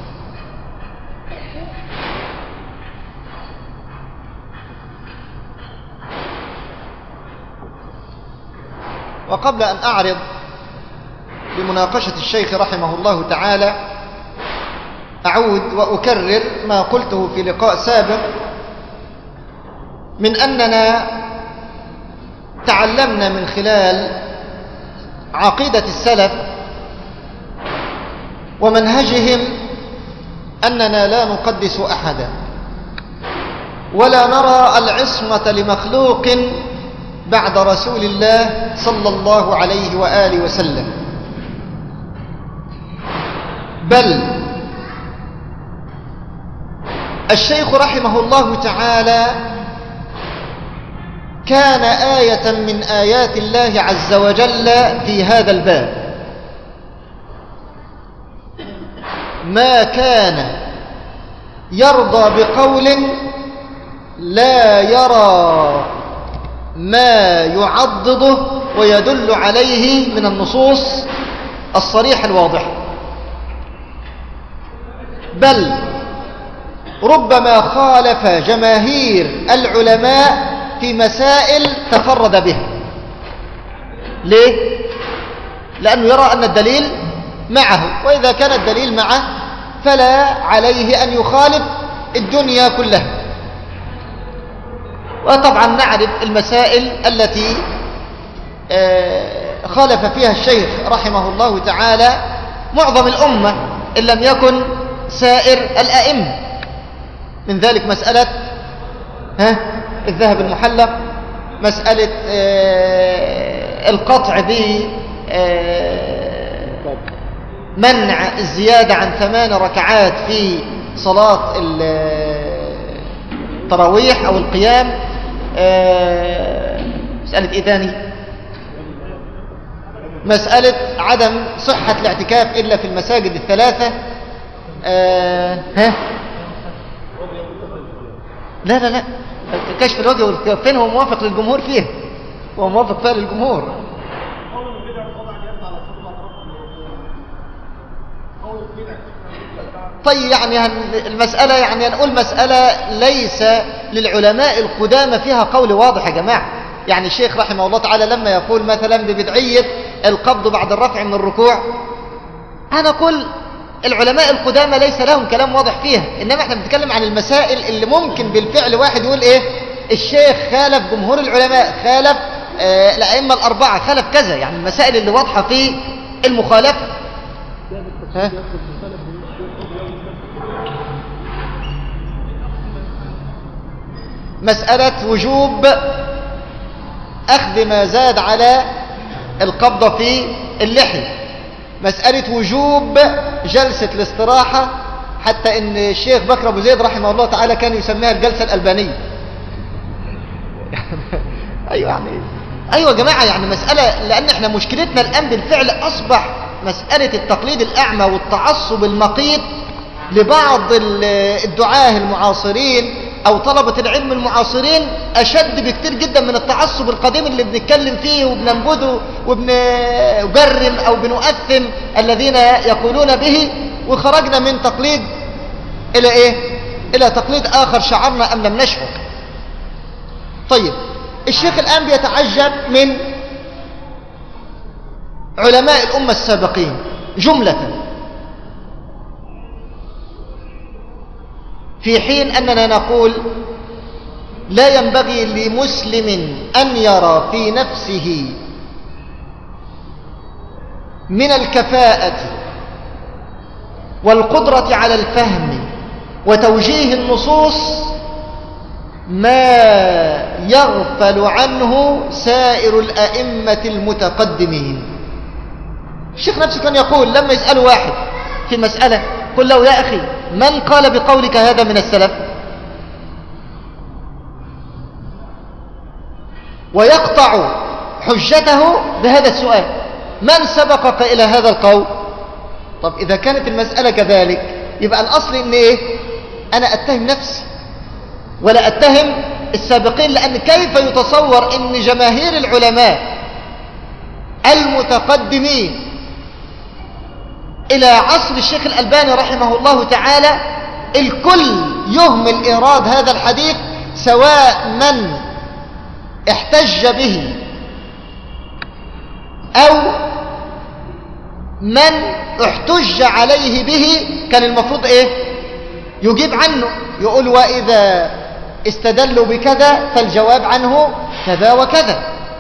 Speaker 1: وقبل أن أعرض لمناقشة الشيخ رحمه الله تعالى أعود وأكرر ما قلته في لقاء سابق من أننا تعلمنا من خلال عقيدة السلف ومنهجهم أننا لا نقدس أحدا ولا نرى العصمة لمخلوق بعد رسول الله صلى الله عليه وآله وسلم، بل الشيخ رحمه الله تعالى كان آية من آيات الله عز وجل في هذا الباب. ما كان يرضى بقول لا يرى ما يعضده ويدل عليه من النصوص الصريحة الواضحة، بل ربما خالف جماهير العلماء في مسائل تفرد بها. ليه؟ لأنه يرى أن الدليل معه، وإذا كان الدليل معه فلا عليه أن يخالف الدنيا كلها. وطبعا نعرف المسائل التي خالف فيها الشيخ رحمه الله تعالى معظم الأمة إن لم يكن سائر الأئمة. من ذلك مسألة ها الذهب المحلق، مسألة القطع ب منع الزيادة عن ثمان ركعات في صلاة التراويح أو القيام، مسألة إيه تاني؟ مسألة عدم صحة الاعتكاف إلا في المساجد الثلاثة. ها لا لا لا كشف الوجه والكفين هو موافق للجمهور فيه، هو موافق فيها للجمهور. طيب يعني المسألة يعني نقول مسألة ليس للعلماء القدامى فيها قول واضح يا جماعة. يعني الشيخ رحمه الله تعالى لما يقول مثلا ببدعية القبض بعد الرفع من الركوع، أنا أقول العلماء القدامى ليس لهم كلام واضح فيها، إنما احنا بنتكلم عن المسائل اللي ممكن بالفعل واحد يقول إيه الشيخ خالف جمهور العلماء، خالف آه الأئمة الأربعة، خالف كذا. يعني المسائل اللي واضحة في المخالفة. ها؟ مسألة وجوب أخذ ما زاد على القبضة في اللحية، مسألة وجوب جلسة الاستراحة، حتى إن الشيخ بكر أبو زيد رحمه الله تعالى كان يسميها الجلسة الألبانية. أيوة يعني أيوة يا جماعة، يعني مسألة، لأن احنا مشكلتنا الآن بالفعل أصبح مسألة التقليد الأعمى والتعصب المقيت لبعض الدعاة المعاصرين أو طلبة العلم المعاصرين أشد بكتير جدا من التعصب القديم اللي بنتكلم فيه وبننبذه وبنجرم أو بنؤثم الذين يقولون به، وخرجنا من تقليد إلى إيه؟ إلى تقليد آخر شعرنا أم لم نشعر. طيب الشيخ الآن بيتعجب من علماء الأمة السابقين جملة، في حين أننا نقول لا ينبغي لمسلم أن يرى في نفسه من الكفاءة والقدرة على الفهم وتوجيه النصوص ما يغفل عنه سائر الأئمة المتقدمين. الشيخ نفسه كان يقول لما يسأل واحد في مسألة قل له يا أخي من قال بقولك هذا من السلف، ويقطع حجته بهذا السؤال من سبقك إلى هذا القول. طب إذا كانت المسألة كذلك يبقى الأصل إن إيه؟ أنا أتهم نفسي ولا أتهم السابقين، لأن كيف يتصور إن جماهير العلماء المتقدمين إلى عصر الشيخ الألباني رحمه الله تعالى الكل يهمل إيراد هذا الحديث، سواء من احتج به أو من احتج عليه به، كان المفروض إيه؟ يجيب عنه، يقول وإذا استدلوا بكذا فالجواب عنه كذا وكذا.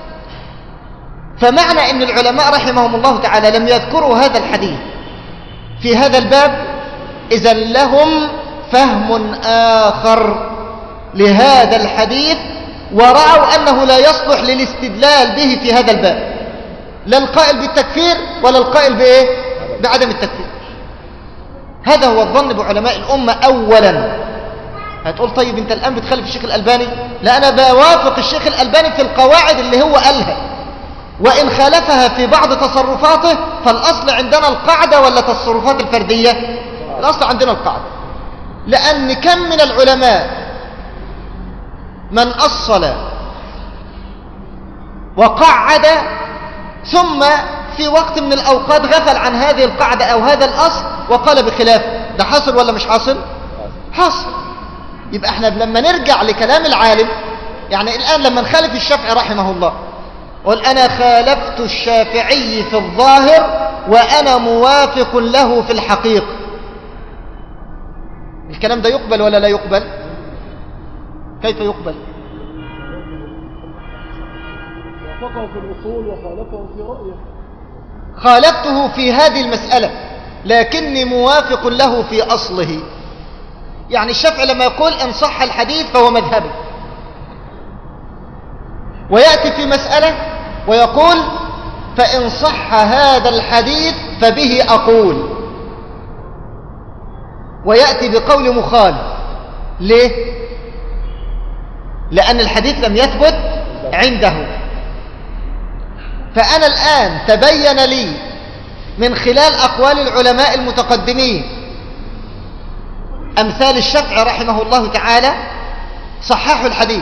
Speaker 1: فمعنى أن العلماء رحمهم الله تعالى لم يذكروا هذا الحديث في هذا الباب، إذن لهم فهم آخر لهذا الحديث، ورأوا أنه لا يصلح للاستدلال به في هذا الباب، لا القائل بالتكفير ولا القائل بإيه؟ بعدم التكفير. هذا هو الظن بعلماء الأمة أولا. هتقول طيب أنت الآن بتخالف الشيخ الألباني؟ لا، أنا بوافق الشيخ الألباني في القواعد اللي هو قالها، وإن خالفها في بعض تصرفاته فالأصل عندنا القاعدة ولا تصرفات الفردية؟ الأصل عندنا القاعدة، لأن كم من العلماء من أصل وقعد ثم في وقت من الأوقات غفل عن هذه القاعدة أو هذا الأصل وقال بخلافه. ده حاصل ولا مش حاصل؟ حاصل. يبقى احنا لما نرجع لكلام العالم، يعني الآن لما نخالف الشافعي رحمه الله، قل أنا خالفت الشافعي في الظاهر وأنا موافق له في الحقيقة، الكلام ده يقبل ولا لا يقبل؟ كيف يقبل؟
Speaker 2: وافقه في الأصول وخالفه في رأيه.
Speaker 1: خالفته في هذه المسألة لكني موافق له في أصله. يعني الشافعي لما يقول إن صح الحديث فهو مذهبي، ويأتي في مسألة ويقول فإن صح هذا الحديث فبه أقول، ويأتي بقول مخالف. ليه؟ لأن الحديث لم يثبت عنده. فأنا الآن تبين لي من خلال أقوال العلماء المتقدمين أمثال الشافعي رحمه الله تعالى صححوا الحديث،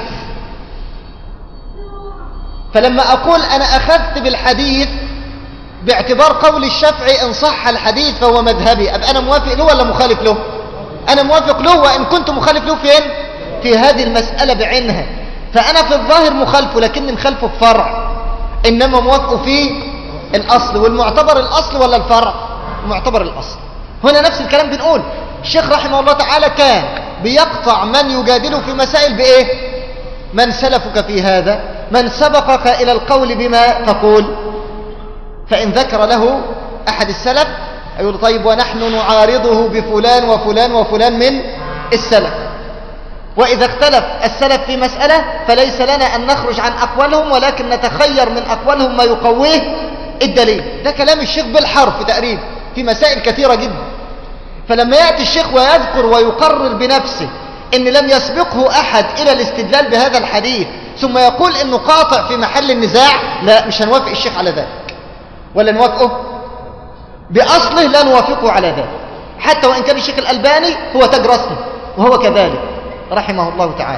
Speaker 1: فلما أقول أنا أخذت بالحديث باعتبار قول الشافعي إن صح الحديث فهو مذهبي، أبقى أنا موافق له ولا مخالف له؟ أنا موافق له، وإن كنت مخالف له فين؟ في هذه المسألة بعينها. فأنا في الظاهر مخالفه لكني مخالفه في فرع، إنما موافقه في الأصل. والمعتبر الأصل ولا الفرع؟ معتبر الأصل. هنا نفس الكلام بنقول الشيخ رحمه الله تعالى كان بيقطع من يجادله في مسائل بإيه؟ من سلفك في هذا؟ من سبقك إلى القول بما تقول؟ فإن ذكر له أحد السلف يقول طيب ونحن نعارضه بفلان وفلان وفلان من السلف. وإذا اختلف السلف في مسألة فليس لنا أن نخرج عن أقوالهم، ولكن نتخير من أقوالهم ما يقويه الدليل. ده كلام الشيخ بالحرف تقريبا في مسائل كثيرة جدا. فلما يأتي الشيخ ويذكر ويقرر بنفسه إن لم يسبقه أحد إلى الاستدلال بهذا الحديث ثم يقول إنه قاطع في محل النزاع، لا، مش هنوافق الشيخ على ذلك، ولا نوافقه بأصله، لا نوافقه على ذلك، حتى وإن كان الشيخ الألباني هو تاج راسه وهو كذلك رحمه الله تعالى.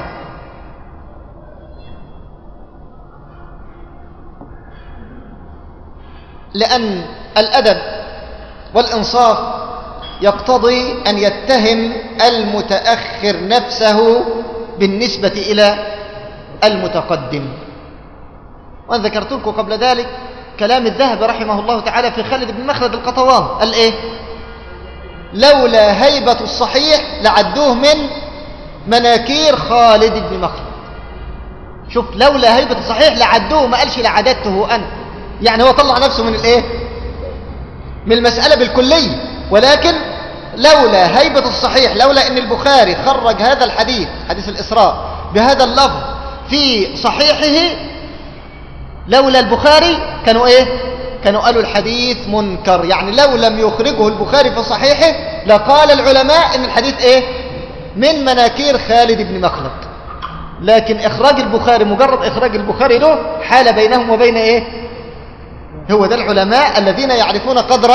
Speaker 1: لأن الأدب والإنصاف يقتضي أن يتهم المتأخر نفسه بالنسبة إلى المتقدم. وأنا ذكرت لكم قبل ذلك كلام الذهبي رحمه الله تعالى في خالد بن مخلد القطوان، قال إيه؟ لولا هيبة الصحيح لعدوه من مناكير خالد بن مخلد. شوف، لولا هيبة الصحيح لعدوه، ما قالش لعددته أنا، يعني هو طلع نفسه من الإيه؟ من المسألة بالكلية. ولكن لولا هيبة الصحيح، لولا أن البخاري خرج هذا الحديث حديث الإسراء بهذا اللفظ في صحيحه، لولا البخاري كانوا إيه؟ كانوا قالوا الحديث منكر. يعني لو لم يخرجه البخاري في صحيحه لقال العلماء أن الحديث إيه؟ من مناكير خالد بن مخلد. لكن إخراج البخاري، مجرد إخراج البخاري له، حال بينهم وبين إيه؟ هو ده العلماء الذين يعرفون قدر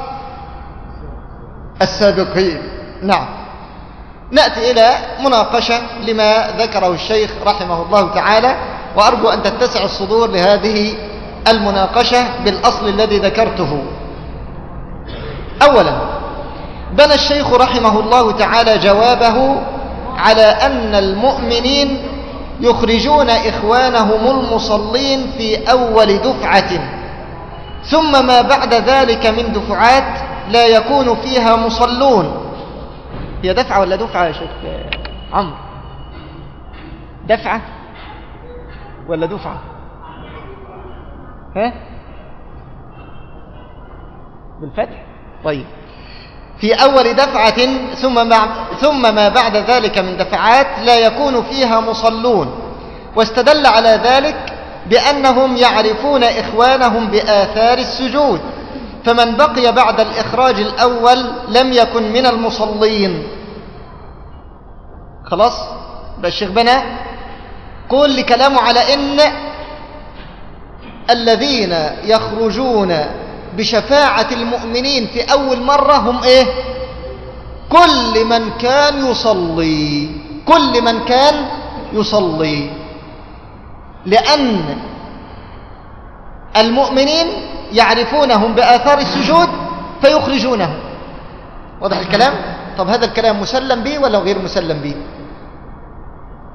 Speaker 1: السابقين. نعم. نأتي إلى مناقشة لما ذكره الشيخ رحمه الله تعالى، وأرجو أن تتسع الصدور لهذه المناقشة بالأصل الذي ذكرته. أولا، بنى الشيخ رحمه الله تعالى جوابه على أن المؤمنين يخرجون إخوانهم المصلين في أول دفعة، ثم ما بعد ذلك من دفعات لا يكون فيها مصلون. هي دفعة ولا دفعة يا شيخ عمرو؟ دفعة ولا دفعة؟ ها؟ بالفتح؟ طيب. في أول دفعة ثم ما, ثم ما بعد ذلك من دفعات لا يكون فيها مصلون. واستدل على ذلك بأنهم يعرفون إخوانهم بآثار السجود، فمن بقي بعد الإخراج الأول لم يكن من المصلين. خلاص؟ الشيخ بنى كل كلامه على إن الذين يخرجون بشفاعة المؤمنين في أول مرة هم إيه؟ كل من كان يصلي، كل من كان يصلي، لأن المؤمنين يعرفونهم بآثار السجود فيخرجونهم. واضح الكلام؟ طب هذا الكلام مسلم به ولا غير مسلم به؟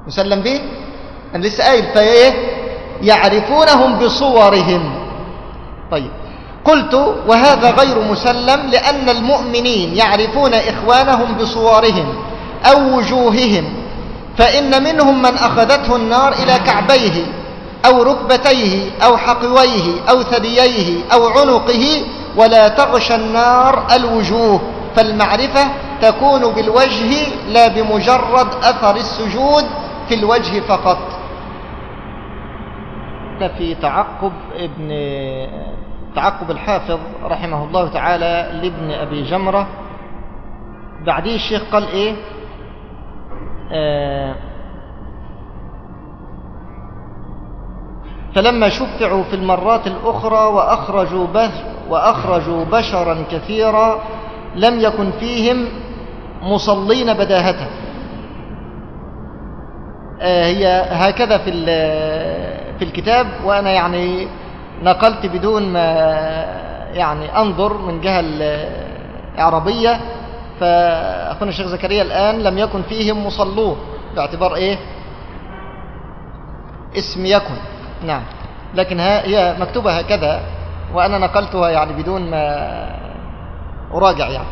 Speaker 1: مسلم به، أنا لسه قايل فإيه؟ يعرفونهم بصورهم. طيب قلت وهذا غير مسلم، لأن المؤمنين يعرفون إخوانهم بصورهم أو وجوههم، فإن منهم من أخذته النار إلى كعبيه أو ركبتيه أو حقويه أو ثدييه أو عنقه، ولا تغشى النار الوجوه، فالمعرفة تكون بالوجه لا بمجرد أثر السجود في الوجه فقط. في تعقب ابن تعقب الحافظ رحمه الله تعالى لابن أبي جمرة، بعديه الشيخ قال إيه؟ آه فلما شفعوا في المرات الأخرى وأخرجوا, وأخرجوا بشرا كثيرا لم يكن فيهم مصلين بداهة. آه هي هكذا في في الكتاب، وأنا يعني نقلت بدون ما يعني أنظر من جهة الإعرابية، فأخونا الشيخ زكريا الآن لم يكن فيهم مصلون باعتبار إيه؟ اسم يكن، نعم، لكن هي مكتوبة هكذا وأنا نقلتها يعني بدون ما أراجع يعني.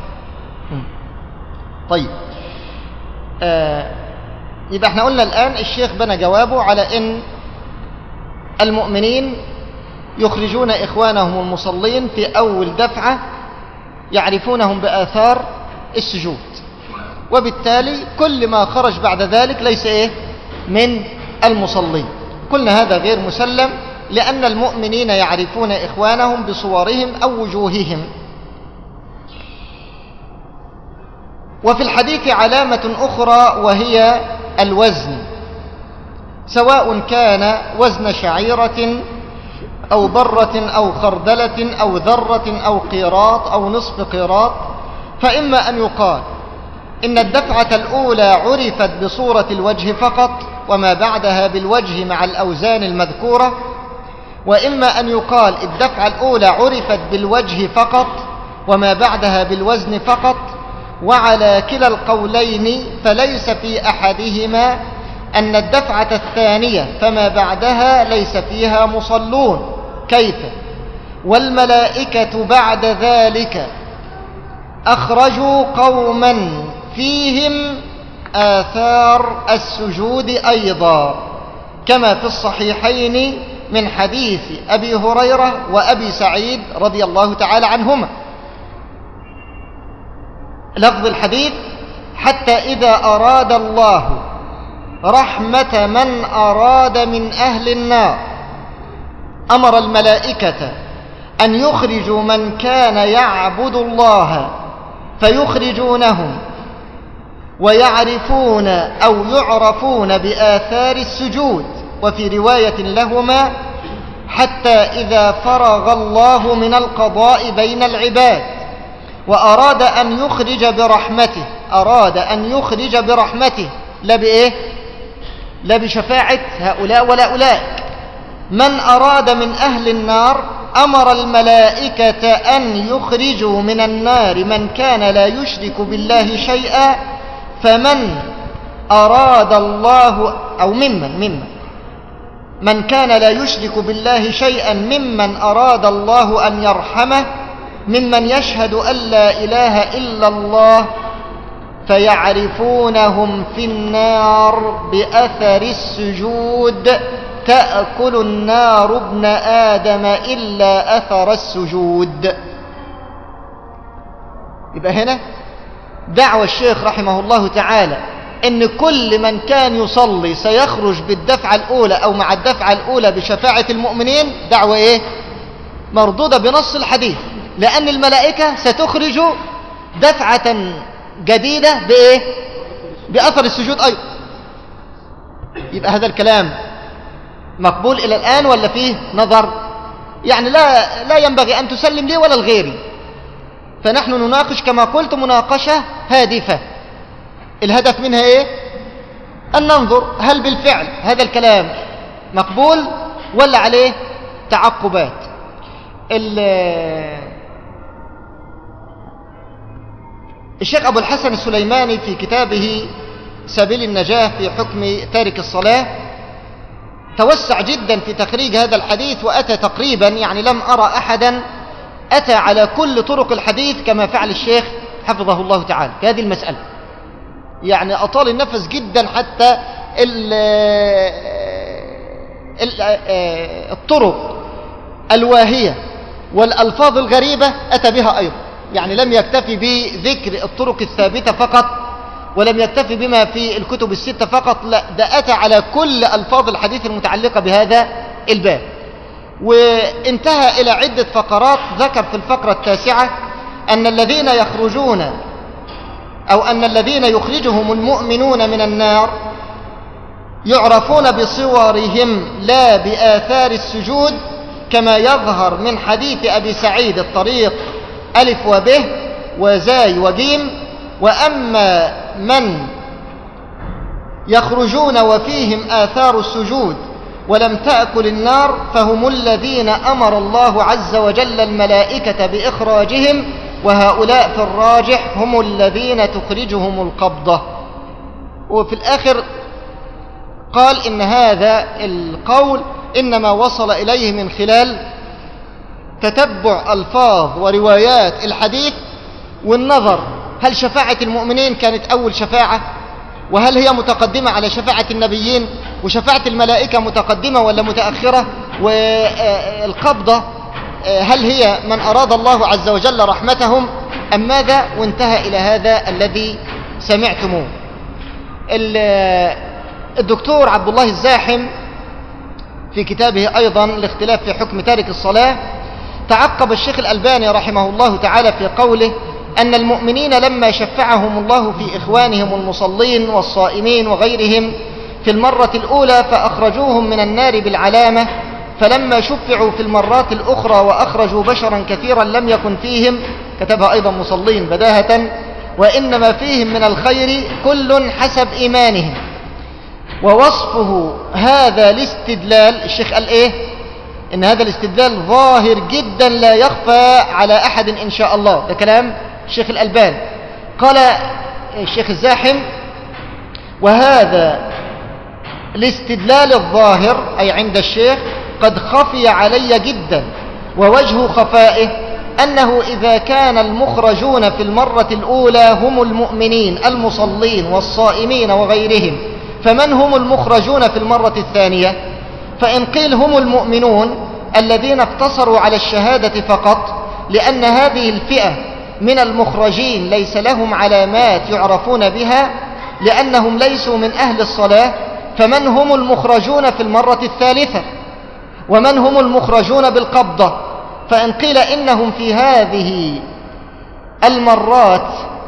Speaker 1: طيب آه يبقى احنا قلنا الآن الشيخ بنى جوابه على إن المؤمنين يخرجون إخوانهم المصلين في أول دفعة، يعرفونهم بآثار السجود، وبالتالي كل ما خرج بعد ذلك ليس إيه؟ من المصلين. قلنا هذا غير مسلم، لأن المؤمنين يعرفون إخوانهم بصورهم أو وجوههم. وفي الحديث علامة أخرى وهي الوزن، سواء كان وزن شعيرة أو برة أو خردلة أو ذرة أو قيراط أو نصف قيراط، فإما أن يقال إن الدفعة الأولى عرفت بصورة الوجه فقط وما بعدها بالوجه مع الأوزان المذكورة، وإما أن يقال الدفعة الأولى عرفت بالوجه فقط وما بعدها بالوزن فقط. وعلى كلا القولين فليس في أحدهما أن الدفعة الثانية فما بعدها ليس فيها مصلون. كيف؟ والملائكة بعد ذلك أخرجوا قوما فيهم آثار السجود أيضا، كما في الصحيحين من حديث أبي هريرة وأبي سعيد رضي الله تعالى عنهما. لفظ الحديث: حتى إذا أراد الله رحمة من أراد من أهل النار أمر الملائكة أن يخرجوا من كان يعبد الله فيخرجونهم ويعرفون أو يعرفون بآثار السجود. وفي رواية لهما: حتى إذا فرغ الله من القضاء بين العباد وأراد أن يخرج برحمته، أراد أن يخرج برحمته لا بإيه؟ لا بشفاعة هؤلاء ولا أولئك. من أراد من أهل النار أمر الملائكة أن يخرجوا من النار من كان لا يشرك بالله شيئا، فمن أراد الله أو ممن ممن من كان لا يشرك بالله شيئا ممن أراد الله أن يرحمه ممن يشهد أن لا إله إلا الله، فيعرفونهم في النار بأثر السجود، تأكل النار ابن آدم إلا أثر السجود. يبقى هنا دعوة الشيخ رحمه الله تعالى إن كل من كان يصلي سيخرج بالدفعة الأولى أو مع الدفعة الأولى بشفاعة المؤمنين، دعوة إيه؟ مردودة بنص الحديث، لأن الملائكة ستخرج دفعة جديدة بإيه؟ بأثر السجود أيضا. يبقى هذا الكلام مقبول إلى الآن ولا فيه نظر؟ يعني لا, لا ينبغي أن تسلم لي ولا الغيري، فنحن نناقش كما قلت مناقشة هادفة. الهدف منها إيه؟ أن ننظر هل بالفعل هذا الكلام مقبول ولا عليه تعقبات. الشيخ أبو الحسن السليماني في كتابه سبيل النجاة في حكم تارك الصلاة توسع جدا في تخريج هذا الحديث، وأتى تقريبا يعني لم أرى أحدا أتى على كل طرق الحديث كما فعل الشيخ حفظه الله تعالى في هذه المسألة. يعني أطال النفس جدا حتى ال ال الطرق الواهية والألفاظ الغريبة أتى بها أيضا، يعني لم يكتفي بذكر الطرق الثابتة فقط ولم يكتفي بما في الكتب الستة فقط، لا ده أتى على كل ألفاظ الحديث المتعلقة بهذا الباب، وانتهى إلى عدة فقرات. ذكر في الفقرة التاسعة أن الذين يخرجون أو أن الذين يخرجهم المؤمنون من النار يعرفون بصورهم لا بآثار السجود، كما يظهر من حديث أبي سعيد الطريق ألف وبه وزاي وجيم. وأما من يخرجون وفيهم آثار السجود ولم تأكل النار فهم الذين أمر الله عز وجل الملائكة بإخراجهم، وهؤلاء في الراجح هم الذين تخرجهم القبضة. وفي الآخر قال إن هذا القول إنما وصل إليه من خلال تتبع ألفاظ وروايات الحديث والنظر هل شفاعة المؤمنين كانت أول شفاعة، وهل هي متقدمة على شفاعة النبيين، وشفاعة الملائكة متقدمة ولا متأخرة، والقبضة هل هي من أراد الله عز وجل رحمتهم أم ماذا، وانتهى إلى هذا الذي سمعتموه. الدكتور عبد الله الزاحم في كتابه أيضا الاختلاف في حكم تارك الصلاة تعقب الشيخ الألباني رحمه الله تعالى في قوله أن المؤمنين لما شفعهم الله في إخوانهم المصلين والصائمين وغيرهم في المرة الأولى فأخرجوهم من النار بالعلامة، فلما شفعوا في المرات الأخرى وأخرجوا بشرا كثيرا لم يكن فيهم، كتبها أيضا مصلين بداهة، وإنما فيهم من الخير كل حسب إيمانهم. ووصفه هذا الاستدلال، الشيخ قال إيه؟ إن هذا الاستدلال ظاهر جدا لا يخفى على أحد إن شاء الله، ده كلام الشيخ الألباني. قال الشيخ الزاحم: وهذا الاستدلال الظاهر أي عند الشيخ قد خفي علي جدا، ووجه خفائه أنه إذا كان المخرجون في المرة الأولى هم المؤمنين المصلين والصائمين وغيرهم، فمن هم المخرجون في المرة الثانية؟ فإن قيل هم المؤمنون الذين اقتصروا على الشهادة فقط، لأن هذه الفئة من المخرجين ليس لهم علامات يعرفون بها لأنهم ليسوا من أهل الصلاة، فمن هم المخرجون في المرة الثالثة؟ ومن هم المخرجون بالقبضة؟ فإن قيل إنهم في هذه المرات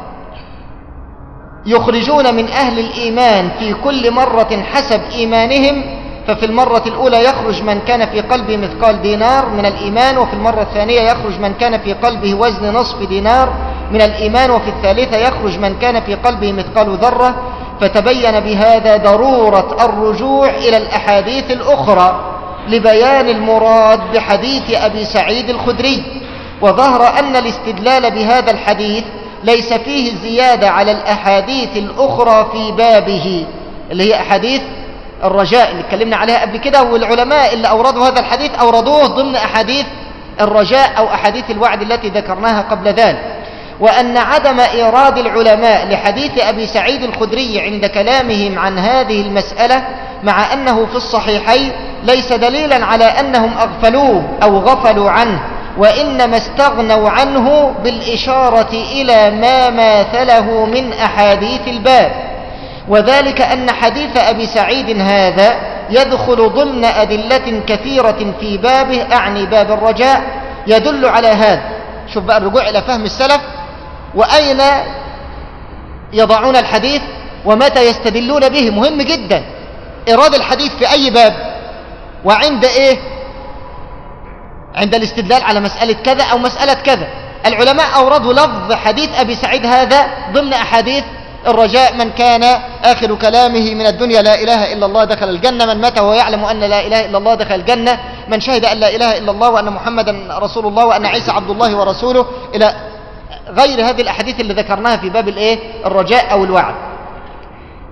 Speaker 1: يخرجون من أهل الإيمان في كل مرة حسب إيمانهم، ففي المرة الأولى يخرج من كان في قلبه مثقال دينار من الإيمان، وفي المرة الثانية يخرج من كان في قلبه وزن نصف دينار من الإيمان، وفي الثالثة يخرج من كان في قلبه مثقال ذرة. فتبين بهذا ضرورة الرجوع إلى الأحاديث الأخرى لبيان المراد بحديث أبي سعيد الخدري، وظهر أن الاستدلال بهذا الحديث ليس فيه زيادة على الأحاديث الأخرى في بابه، اللي هي أحاديث الرجاء اللي اتكلمنا عليها قبل كده، والعلماء اللي أوردوا هذا الحديث أوردوه ضمن أحاديث الرجاء أو أحاديث الوعد التي ذكرناها قبل ذلك. وأن عدم إيراد العلماء لحديث أبي سعيد الخدري عند كلامهم عن هذه المسألة مع أنه في الصحيحين ليس دليلا على أنهم أغفلوه أو غفلوا عنه، وإنما استغنوا عنه بالإشارة إلى ما ماثله من أحاديث الباب، وذلك أن حديث أبي سعيد هذا يدخل ضمن أدلة كثيرة في بابه، أعني باب الرجاء، يدل على هذا. شوف بقى الرجوع إلى فهم السلف، وأين يضعون الحديث ومتى يستدلون به، مهم جدا. إيراد الحديث في أي باب وعند إيه؟ عند الاستدلال على مسألة كذا أو مسألة كذا. العلماء أوردوا لفظ حديث أبي سعيد هذا ضمن أحاديث الرجاء: من كان آخر كلامه من الدنيا لا إله إلا الله دخل الجنة، من مات وهو يعلم أن لا إله إلا الله دخل الجنة، من شهد أن لا إله إلا الله وأن محمدا رسول الله وأن عيسى عبد الله ورسوله، إلى غير هذه الأحاديث اللي ذكرناها في باب الإيه؟ الرجاء أو الوعد.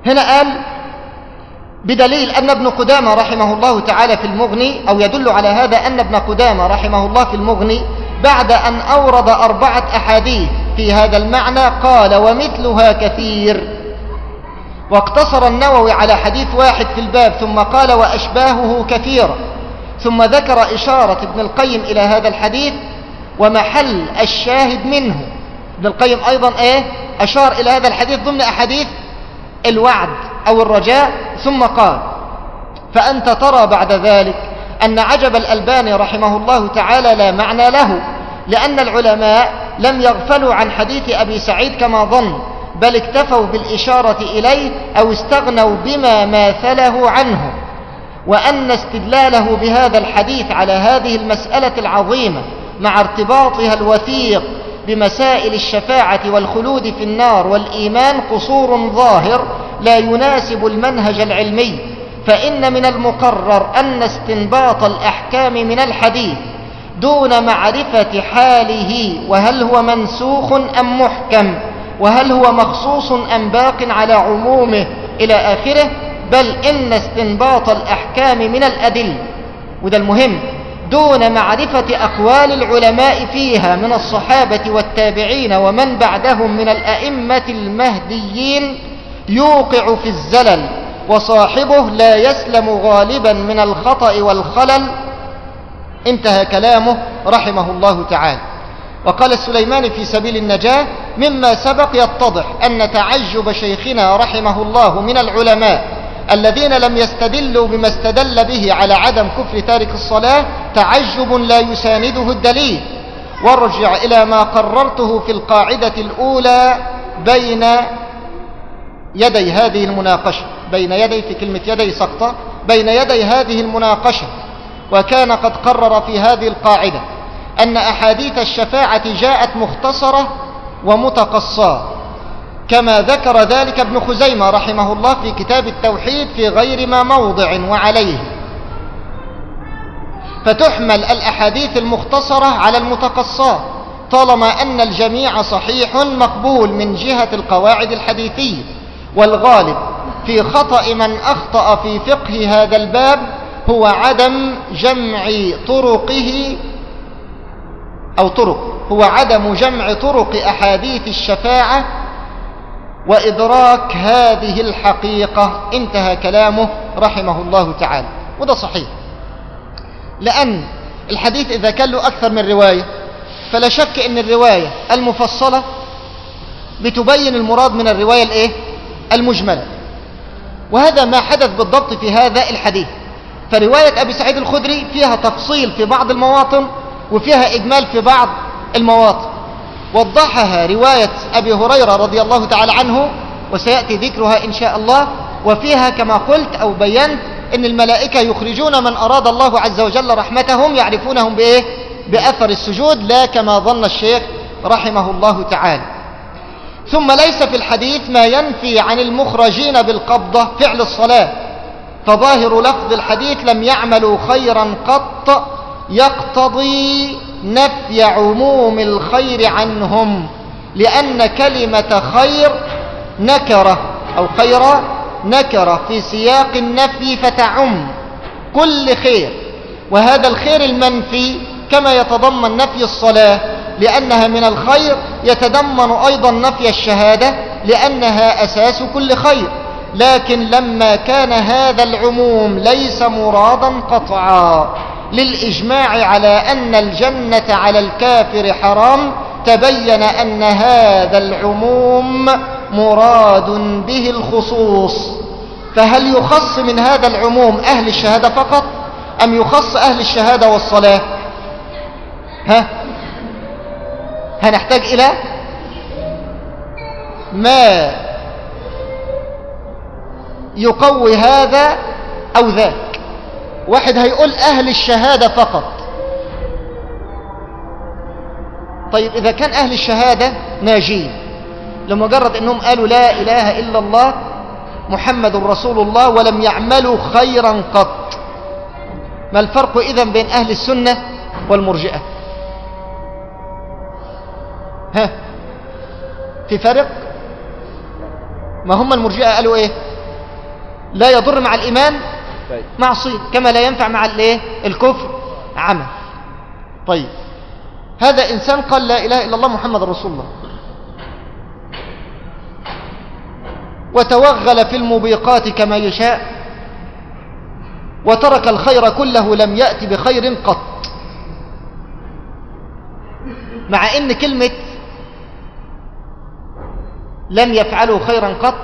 Speaker 1: هنا قال بدليل أن ابن قدامة رحمه الله تعالى في المغني، أو يدل على هذا أن ابن قدامة رحمه الله في المغني بعد أن أورد أربعة أحاديث في هذا المعنى قال ومثلها كثير، واقتصر النووي على حديث واحد في الباب ثم قال وأشباهه كثيرة، ثم ذكر إشارة ابن القيم إلى هذا الحديث ومحل الشاهد منه. ابن القيم أيضا إيه أشار إلى هذا الحديث ضمن أحاديث الوعد أو الرجاء، ثم قال فأنت ترى بعد ذلك أن عجب الألباني رحمه الله تعالى لا معنى له، لأن العلماء لم يغفلوا عن حديث أبي سعيد كما ظن، بل اكتفوا بالإشارة إليه أو استغنوا بما ماثله عنه، وأن استدلاله بهذا الحديث على هذه المسألة العظيمة مع ارتباطها الوثيق بمسائل الشفاعة والخلود في النار والإيمان قصور ظاهر لا يناسب المنهج العلمي، فإن من المقرر أن استنباط الأحكام من الحديث دون معرفة حاله وهل هو منسوخ أم محكم وهل هو مخصوص أم باق على عمومه إلى آخره، بل إن استنباط الأحكام من الأدلة، وده المهم، دون معرفة أقوال العلماء فيها من الصحابة والتابعين ومن بعدهم من الأئمة المهديين يوقع في الزلل، وصاحبه لا يسلم غالبا من الخطأ والخلل. انتهى كلامه رحمه الله تعالى. وقال السليماني في سبيل النجاة مما سبق يتضح أن تعجب شيخنا رحمه الله من العلماء الذين لم يستدلوا بما استدل به على عدم كفر تارك الصلاة تعجب لا يسانده الدليل. وارجع إلى ما قررته في القاعدة الأولى بين يدي هذه المناقشة، بين يدي في كلمة يدي سقطة، بين يدي هذه المناقشة، وكان قد قرر في هذه القاعدة أن أحاديث الشفاعة جاءت مختصرة ومتقصاة، كما ذكر ذلك ابن خزيمة رحمه الله في كتاب التوحيد في غير ما موضع وعليه، فتحمل الأحاديث المختصرة على المتقصاة طالما أن الجميع صحيح مقبول من جهة القواعد الحديثية. والغالب في خطأ من أخطأ في فقه هذا الباب هو عدم جمع طرقه أو طرق هو عدم جمع طرق أحاديث الشفاعة وإدراك هذه الحقيقة. انتهى كلامه رحمه الله تعالى. وده صحيح، لأن الحديث إذا كان له أكثر من رواية فلا شك أن الرواية المفصلة بتبين المراد من الرواية الإيه؟ المجملة، وهذا ما حدث بالضبط في هذا الحديث. فرواية أبي سعيد الخدري فيها تفصيل في بعض المواطن وفيها إجمال في بعض المواطن، وضحها رواية أبي هريرة رضي الله تعالى عنه وسيأتي ذكرها إن شاء الله، وفيها كما قلت أو بينت أن الملائكة يخرجون من أراد الله عز وجل رحمتهم يعرفونهم بإيه؟ بأثر السجود، لا كما ظن الشيخ رحمه الله تعالى. ثم ليس في الحديث ما ينفي عن المخرجين بالقبضة فعل الصلاة، فظاهر لفظ الحديث لم يعملوا خيرا قط يقتضي نفي عموم الخير عنهم، لأن كلمة خير نكرة أو خيرا نكرة في سياق النفي فتعم كل خير، وهذا الخير المنفي كما يتضمن نفي الصلاة لأنها من الخير يتضمن أيضا نفي الشهادة لأنها أساس كل خير. لكن لما كان هذا العموم ليس مرادا قطعا للإجماع على أن الجنة على الكافر حرام، تبين أن هذا العموم مراد به الخصوص. فهل يخص من هذا العموم أهل الشهادة فقط أم يخص أهل الشهادة والصلاة؟ ها هنحتاج إلى ما يقوي هذا أو ذاك. واحد هيقول أهل الشهادة فقط. طيب إذا كان أهل الشهادة ناجين لمجرد أنهم قالوا لا إله إلا الله محمد رسول الله ولم يعملوا خيرا قط، ما الفرق إذن بين أهل السنة والمرجئة؟ ها في فرق؟ ما هم المرجئة قالوا إيه؟ لا يضر مع الإيمان معصية، كما لا ينفع مع الايه الكفر عمل. طيب هذا إنسان قال لا إله إلا الله محمد رسول الله، وتوغل في الموبقات كما يشاء، وترك الخير كله، لم يأتي بخير قط، مع إن كلمة لم يفعلوا خيرا قط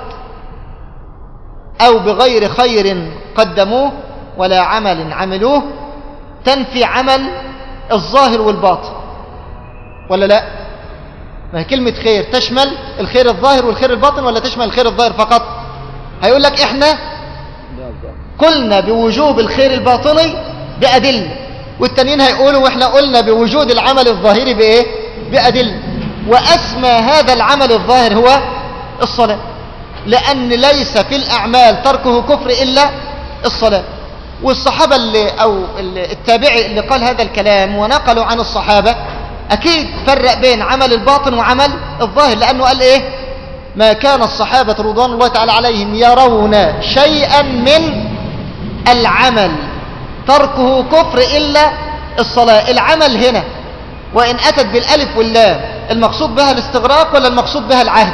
Speaker 1: أو بغير خير قدموه ولا عمل عملوه تنفي عمل الظاهر والباطن، ولا لا؟ ما هي كلمة خير تشمل الخير الظاهر والخير الباطن، ولا تشمل الخير الظاهر فقط؟ هيقول لك احنا قلنا بوجوب الخير الباطني بأدلة، والتانيين هيقولوا واحنا قلنا بوجود العمل الظاهري بإيه؟ بأدلة. وأسمى هذا العمل الظاهر هو الصلاة، لأن ليس في الأعمال تركه كفر إلا الصلاة. والصحابة اللي أو التابعي اللي قال هذا الكلام ونقلوا عن الصحابة أكيد فرق بين عمل الباطن وعمل الظاهر، لأنه قال إيه؟ ما كان الصحابة رضوان الله تعالى عليهم يرون شيئا من العمل تركه كفر إلا الصلاة. العمل هنا وإن أتت بالألف واللام المقصود بها الاستغراق ولا المقصود بها العهد؟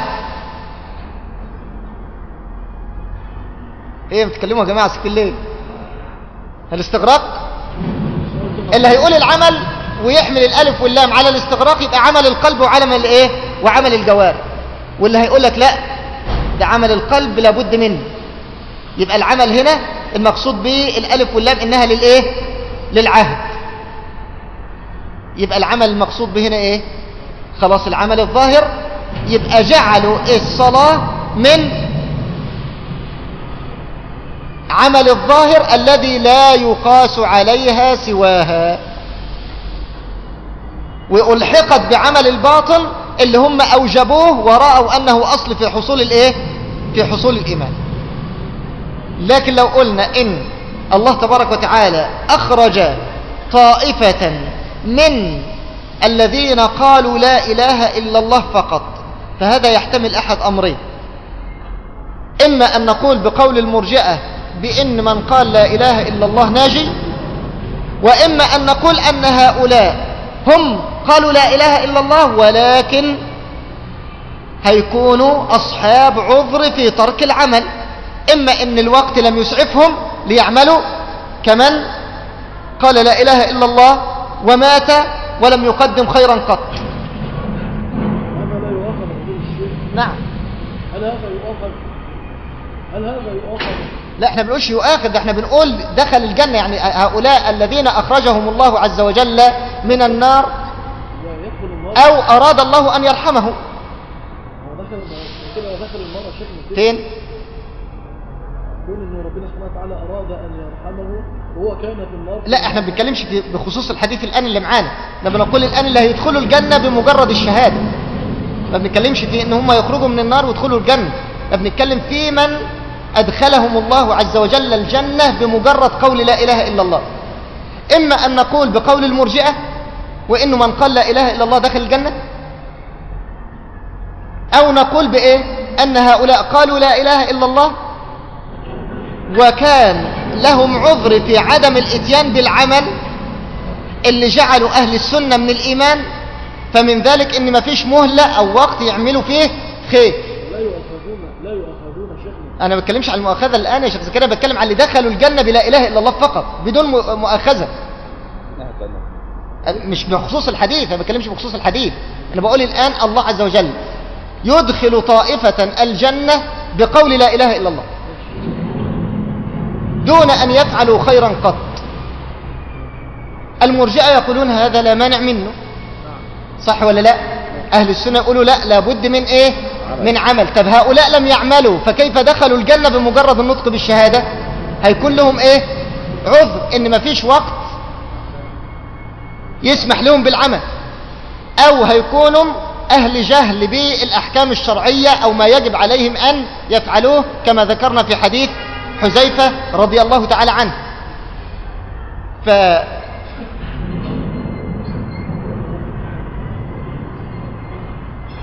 Speaker 1: ايه بتكلموا يا جماعة في الليل؟ الاستغراق. اللي هيقول العمل ويحمل الألف واللام على الاستغراق يبقى عمل القلب وعمل الايه وعمل الجوارح، واللي هيقول لك لا ده عمل القلب لابد منه، يبقى العمل هنا المقصود به الألف واللام إنها للايه للعهد. يبقى العمل المقصود به هنا ايه؟ خلاص العمل الظاهر، يبقى جعلوا الصلاة من عمل الظاهر الذي لا يقاس عليها سواها، والحقت بعمل الباطن اللي هم أوجبوه ورأوا أنه أصل في حصول الإيه؟ في حصول الإيمان. لكن لو قلنا إن الله تبارك وتعالى أخرج طائفة من الذين قالوا لا إله إلا الله فقط، فهذا يحتمل أحد أمرين: إما أن نقول بقول المرجئة بأن من قال لا إله إلا الله ناجي، وإما أن نقول أن هؤلاء هم قالوا لا إله إلا الله ولكن هيكونوا أصحاب عذر في ترك العمل، إما أن الوقت لم يسعفهم ليعملوا كمن قال لا إله إلا الله ومات ولم يقدم خيرا قط.
Speaker 2: هذا لا يؤخذ من الشيء.
Speaker 1: نعم.
Speaker 2: هل هذا يؤخذ؟ هل هذا يؤخذ؟
Speaker 1: لا احنا بنقولش يؤاخذ، احنا بنقول دخل الجنة، يعني هؤلاء الذين أخرجهم الله عز وجل من النار أو أراد الله أن يرحمه.
Speaker 2: هو دخل كده دخل النار شكله
Speaker 1: فين؟
Speaker 2: يقول إن ربنا سبحانه وتعالى أراد أن يرحمه وهو كان في النار.
Speaker 1: لا احنا ما بنتكلمش بخصوص الحديث الآن اللي معانا، احنا بنقول الآن اللي هيدخلوا الجنة بمجرد الشهادة، ما بنتكلمش في ان هم يخرجوا من النار ويدخلوا الجنة، احنا بنتكلم في من أدخلهم الله عز وجل الجنة بمجرد قول لا إله إلا الله. إما أن نقول بقول المرجئة وإنه من قال لا إله إلا الله دخل الجنة، أو نقول بإيه؟ أن هؤلاء قالوا لا إله إلا الله وكان لهم عذر في عدم الإتيان بالعمل اللي جعلوا أهل السنة من الإيمان، فمن ذلك إن ما فيش مهلة أو وقت يعملوا فيه خير.
Speaker 2: لا يؤخذون لا يؤخذون شيئا.
Speaker 1: أنا ما بتكلمش عن المؤاخذة الآن يا شيخ زكريا، بتكلم عن اللي دخلوا الجنة بلا إله إلا الله فقط بدون مؤاخذة، مش بخصوص الحديث، أنا ما بتكلمش بخصوص الحديث، أنا بقول الآن الله عز وجل يدخل طائفة الجنة بقول لا إله إلا الله دون أن يفعلوا خيرا قط. المرجئة يقولون هذا لا مانع منه، صح ولا لا؟ أهل السنة يقولوا لا، لابد من إيه؟ من عمل. طب هؤلاء لم يعملوا فكيف دخلوا الجنة بمجرد النطق بالشهادة؟ هيكون لهم إيه؟ عذر إن ما فيش وقت يسمح لهم بالعمل، أو هيكونوا أهل جهل بالأحكام الشرعية أو ما يجب عليهم أن يفعلوه، كما ذكرنا في حديث حذيفة رضي الله تعالى عنه. ف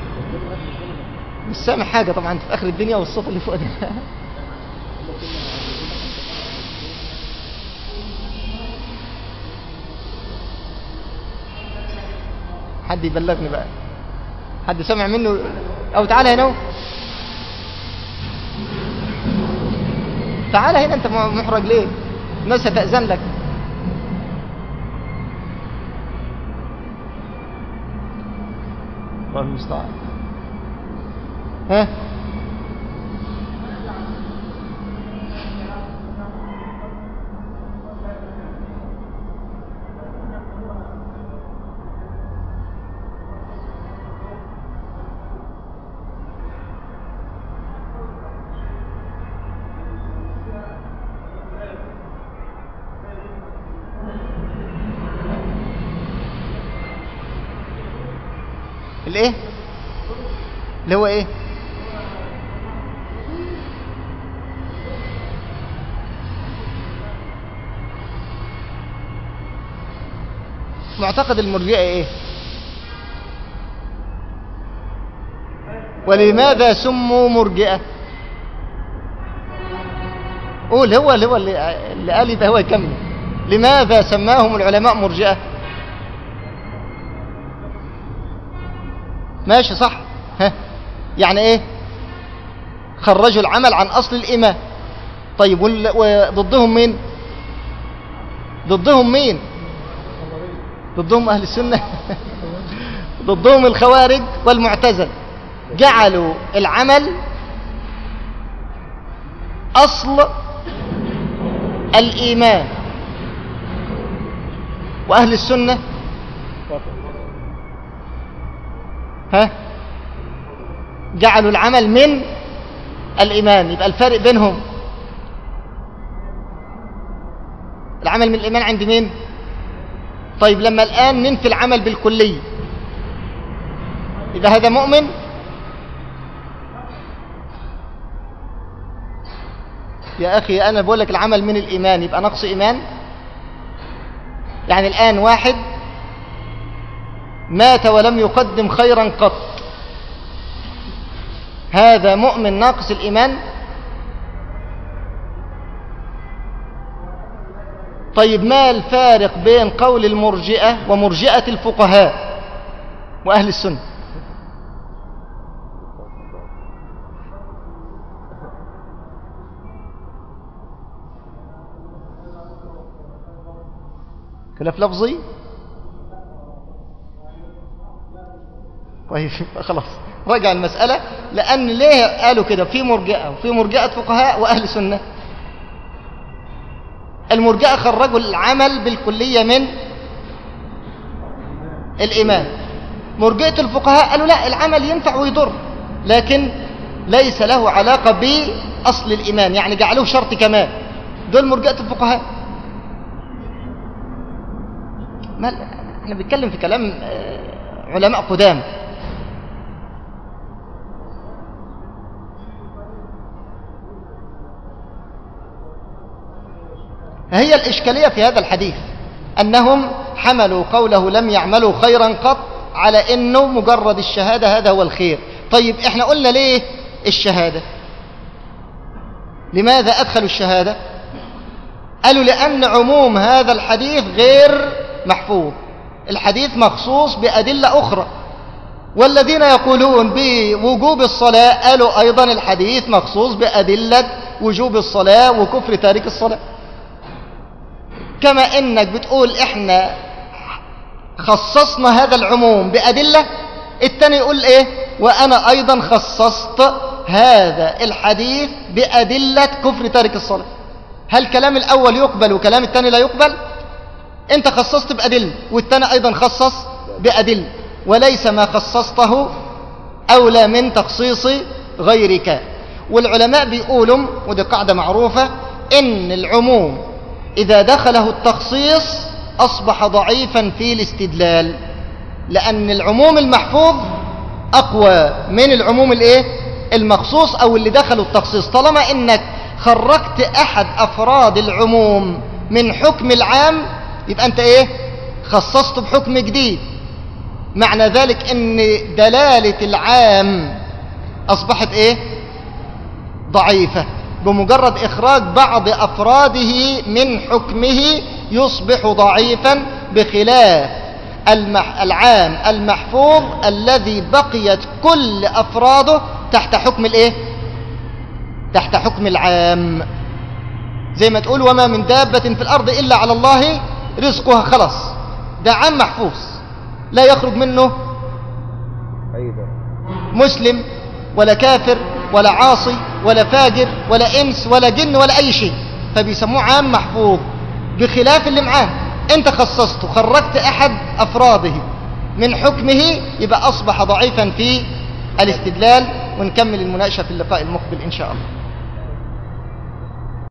Speaker 1: مش سامع حاجة طبعا في آخر الدنيا والصوت اللي فوق ده. حد يبلغني بقى، حد سمع منه؟ أو تعالى هنا، تعالى هنا، أنت محرج ليه؟ الناس هتأذن لك. الله المستعان. ها؟ الايه اللي هو ايه؟ معتقد المرجئة ايه؟ ولماذا سموا مرجئة؟ قول. هو اللي هو اللي قال يبقى هو يكمل. لماذا سماهم العلماء مرجئة؟ ماشي صح. ها يعني ايه؟ خرجوا العمل عن اصل الايمان. طيب وضدهم مين؟ ضدهم مين؟ ضدهم اهل السنة. ضدهم الخوارج والمعتزلة. جعلوا العمل اصل الايمان، واهل السنة ها جعلوا العمل من الإيمان. يبقى الفرق بينهم، العمل من الإيمان عند مين؟ طيب لما الآن ننفي العمل بالكلية يبقى هذا مؤمن؟ يا أخي أنا بقول لك العمل من الإيمان يبقى نقص إيمان. يعني الآن واحد مات ولم يقدم خيرا قط، هذا مؤمن ناقص الإيمان؟ طيب ما الفارق بين قول المرجئة ومرجئة الفقهاء وأهل السنة؟ خلاف لفظي؟ طيب خلاص رجع المسألة. لأن ليه قالوا كده؟ في مرجئة وفي مرجئة فقهاء وأهل سنة. المرجئة خرجوا العمل بالكلية من الإيمان. مرجئة الفقهاء قالوا لا، العمل ينفع ويضر لكن ليس له علاقة بأصل الإيمان، يعني جعلوه شرط كمان. دول مرجئة الفقهاء. ما احنا بنتكلم في كلام علماء قدام. هي الإشكالية في هذا الحديث أنهم حملوا قوله لم يعملوا خيرا قط على أنه مجرد الشهادة هذا هو الخير. طيب احنا قلنا ليه الشهادة؟ لماذا أدخلوا الشهادة؟ قالوا لأن عموم هذا الحديث غير محفوظ، الحديث مخصوص بأدلة أخرى. والذين يقولون بوجوب الصلاة قالوا أيضا الحديث مخصوص بأدلة وجوب الصلاة وكفر تارك الصلاة. كما إنك بتقول إحنا خصصنا هذا العموم بأدلة، التاني يقول إيه؟ وأنا أيضا خصصت هذا الحديث بأدلة كفر تارك الصلاة. هل كلام الأول يقبل وكلام التاني لا يقبل؟ أنت خصصت بأدلة والتاني أيضا خصص بأدلة، وليس ما خصصته أولى من تخصيص غيرك. والعلماء بيقولوا، ودي قاعدة معروفة، إن العموم إذا دخله التخصيص أصبح ضعيفا في الاستدلال، لأن العموم المحفوظ أقوى من العموم الإيه؟ المخصوص أو اللي دخلوا التخصيص. طالما إنك خرجت أحد أفراد العموم من حكم العام يبقى أنت إيه؟ خصصت بحكم جديد. معنى ذلك إن دلالة العام أصبحت إيه؟ ضعيفة. بمجرد إخراج بعض أفراده من حكمه يصبح ضعيفا، بخلاف المح العام المحفوظ الذي بقيت كل أفراده تحت حكم الإيه؟ تحت حكم العام. زي ما تقول وما من دابة في الأرض إلا على الله رزقها، خلاص ده عام محفوظ لا يخرج منه مسلم ولا كافر ولا عاصي ولا فاجر ولا إنس ولا جن ولا أي شيء، فبيسموه عام محفوظ. بخلاف اللي معاه انت خصصته خرجت أحد أفراده من حكمه، يبقى أصبح ضعيفا في الاستدلال. ونكمل المناقشة في اللقاء المقبل إن شاء الله.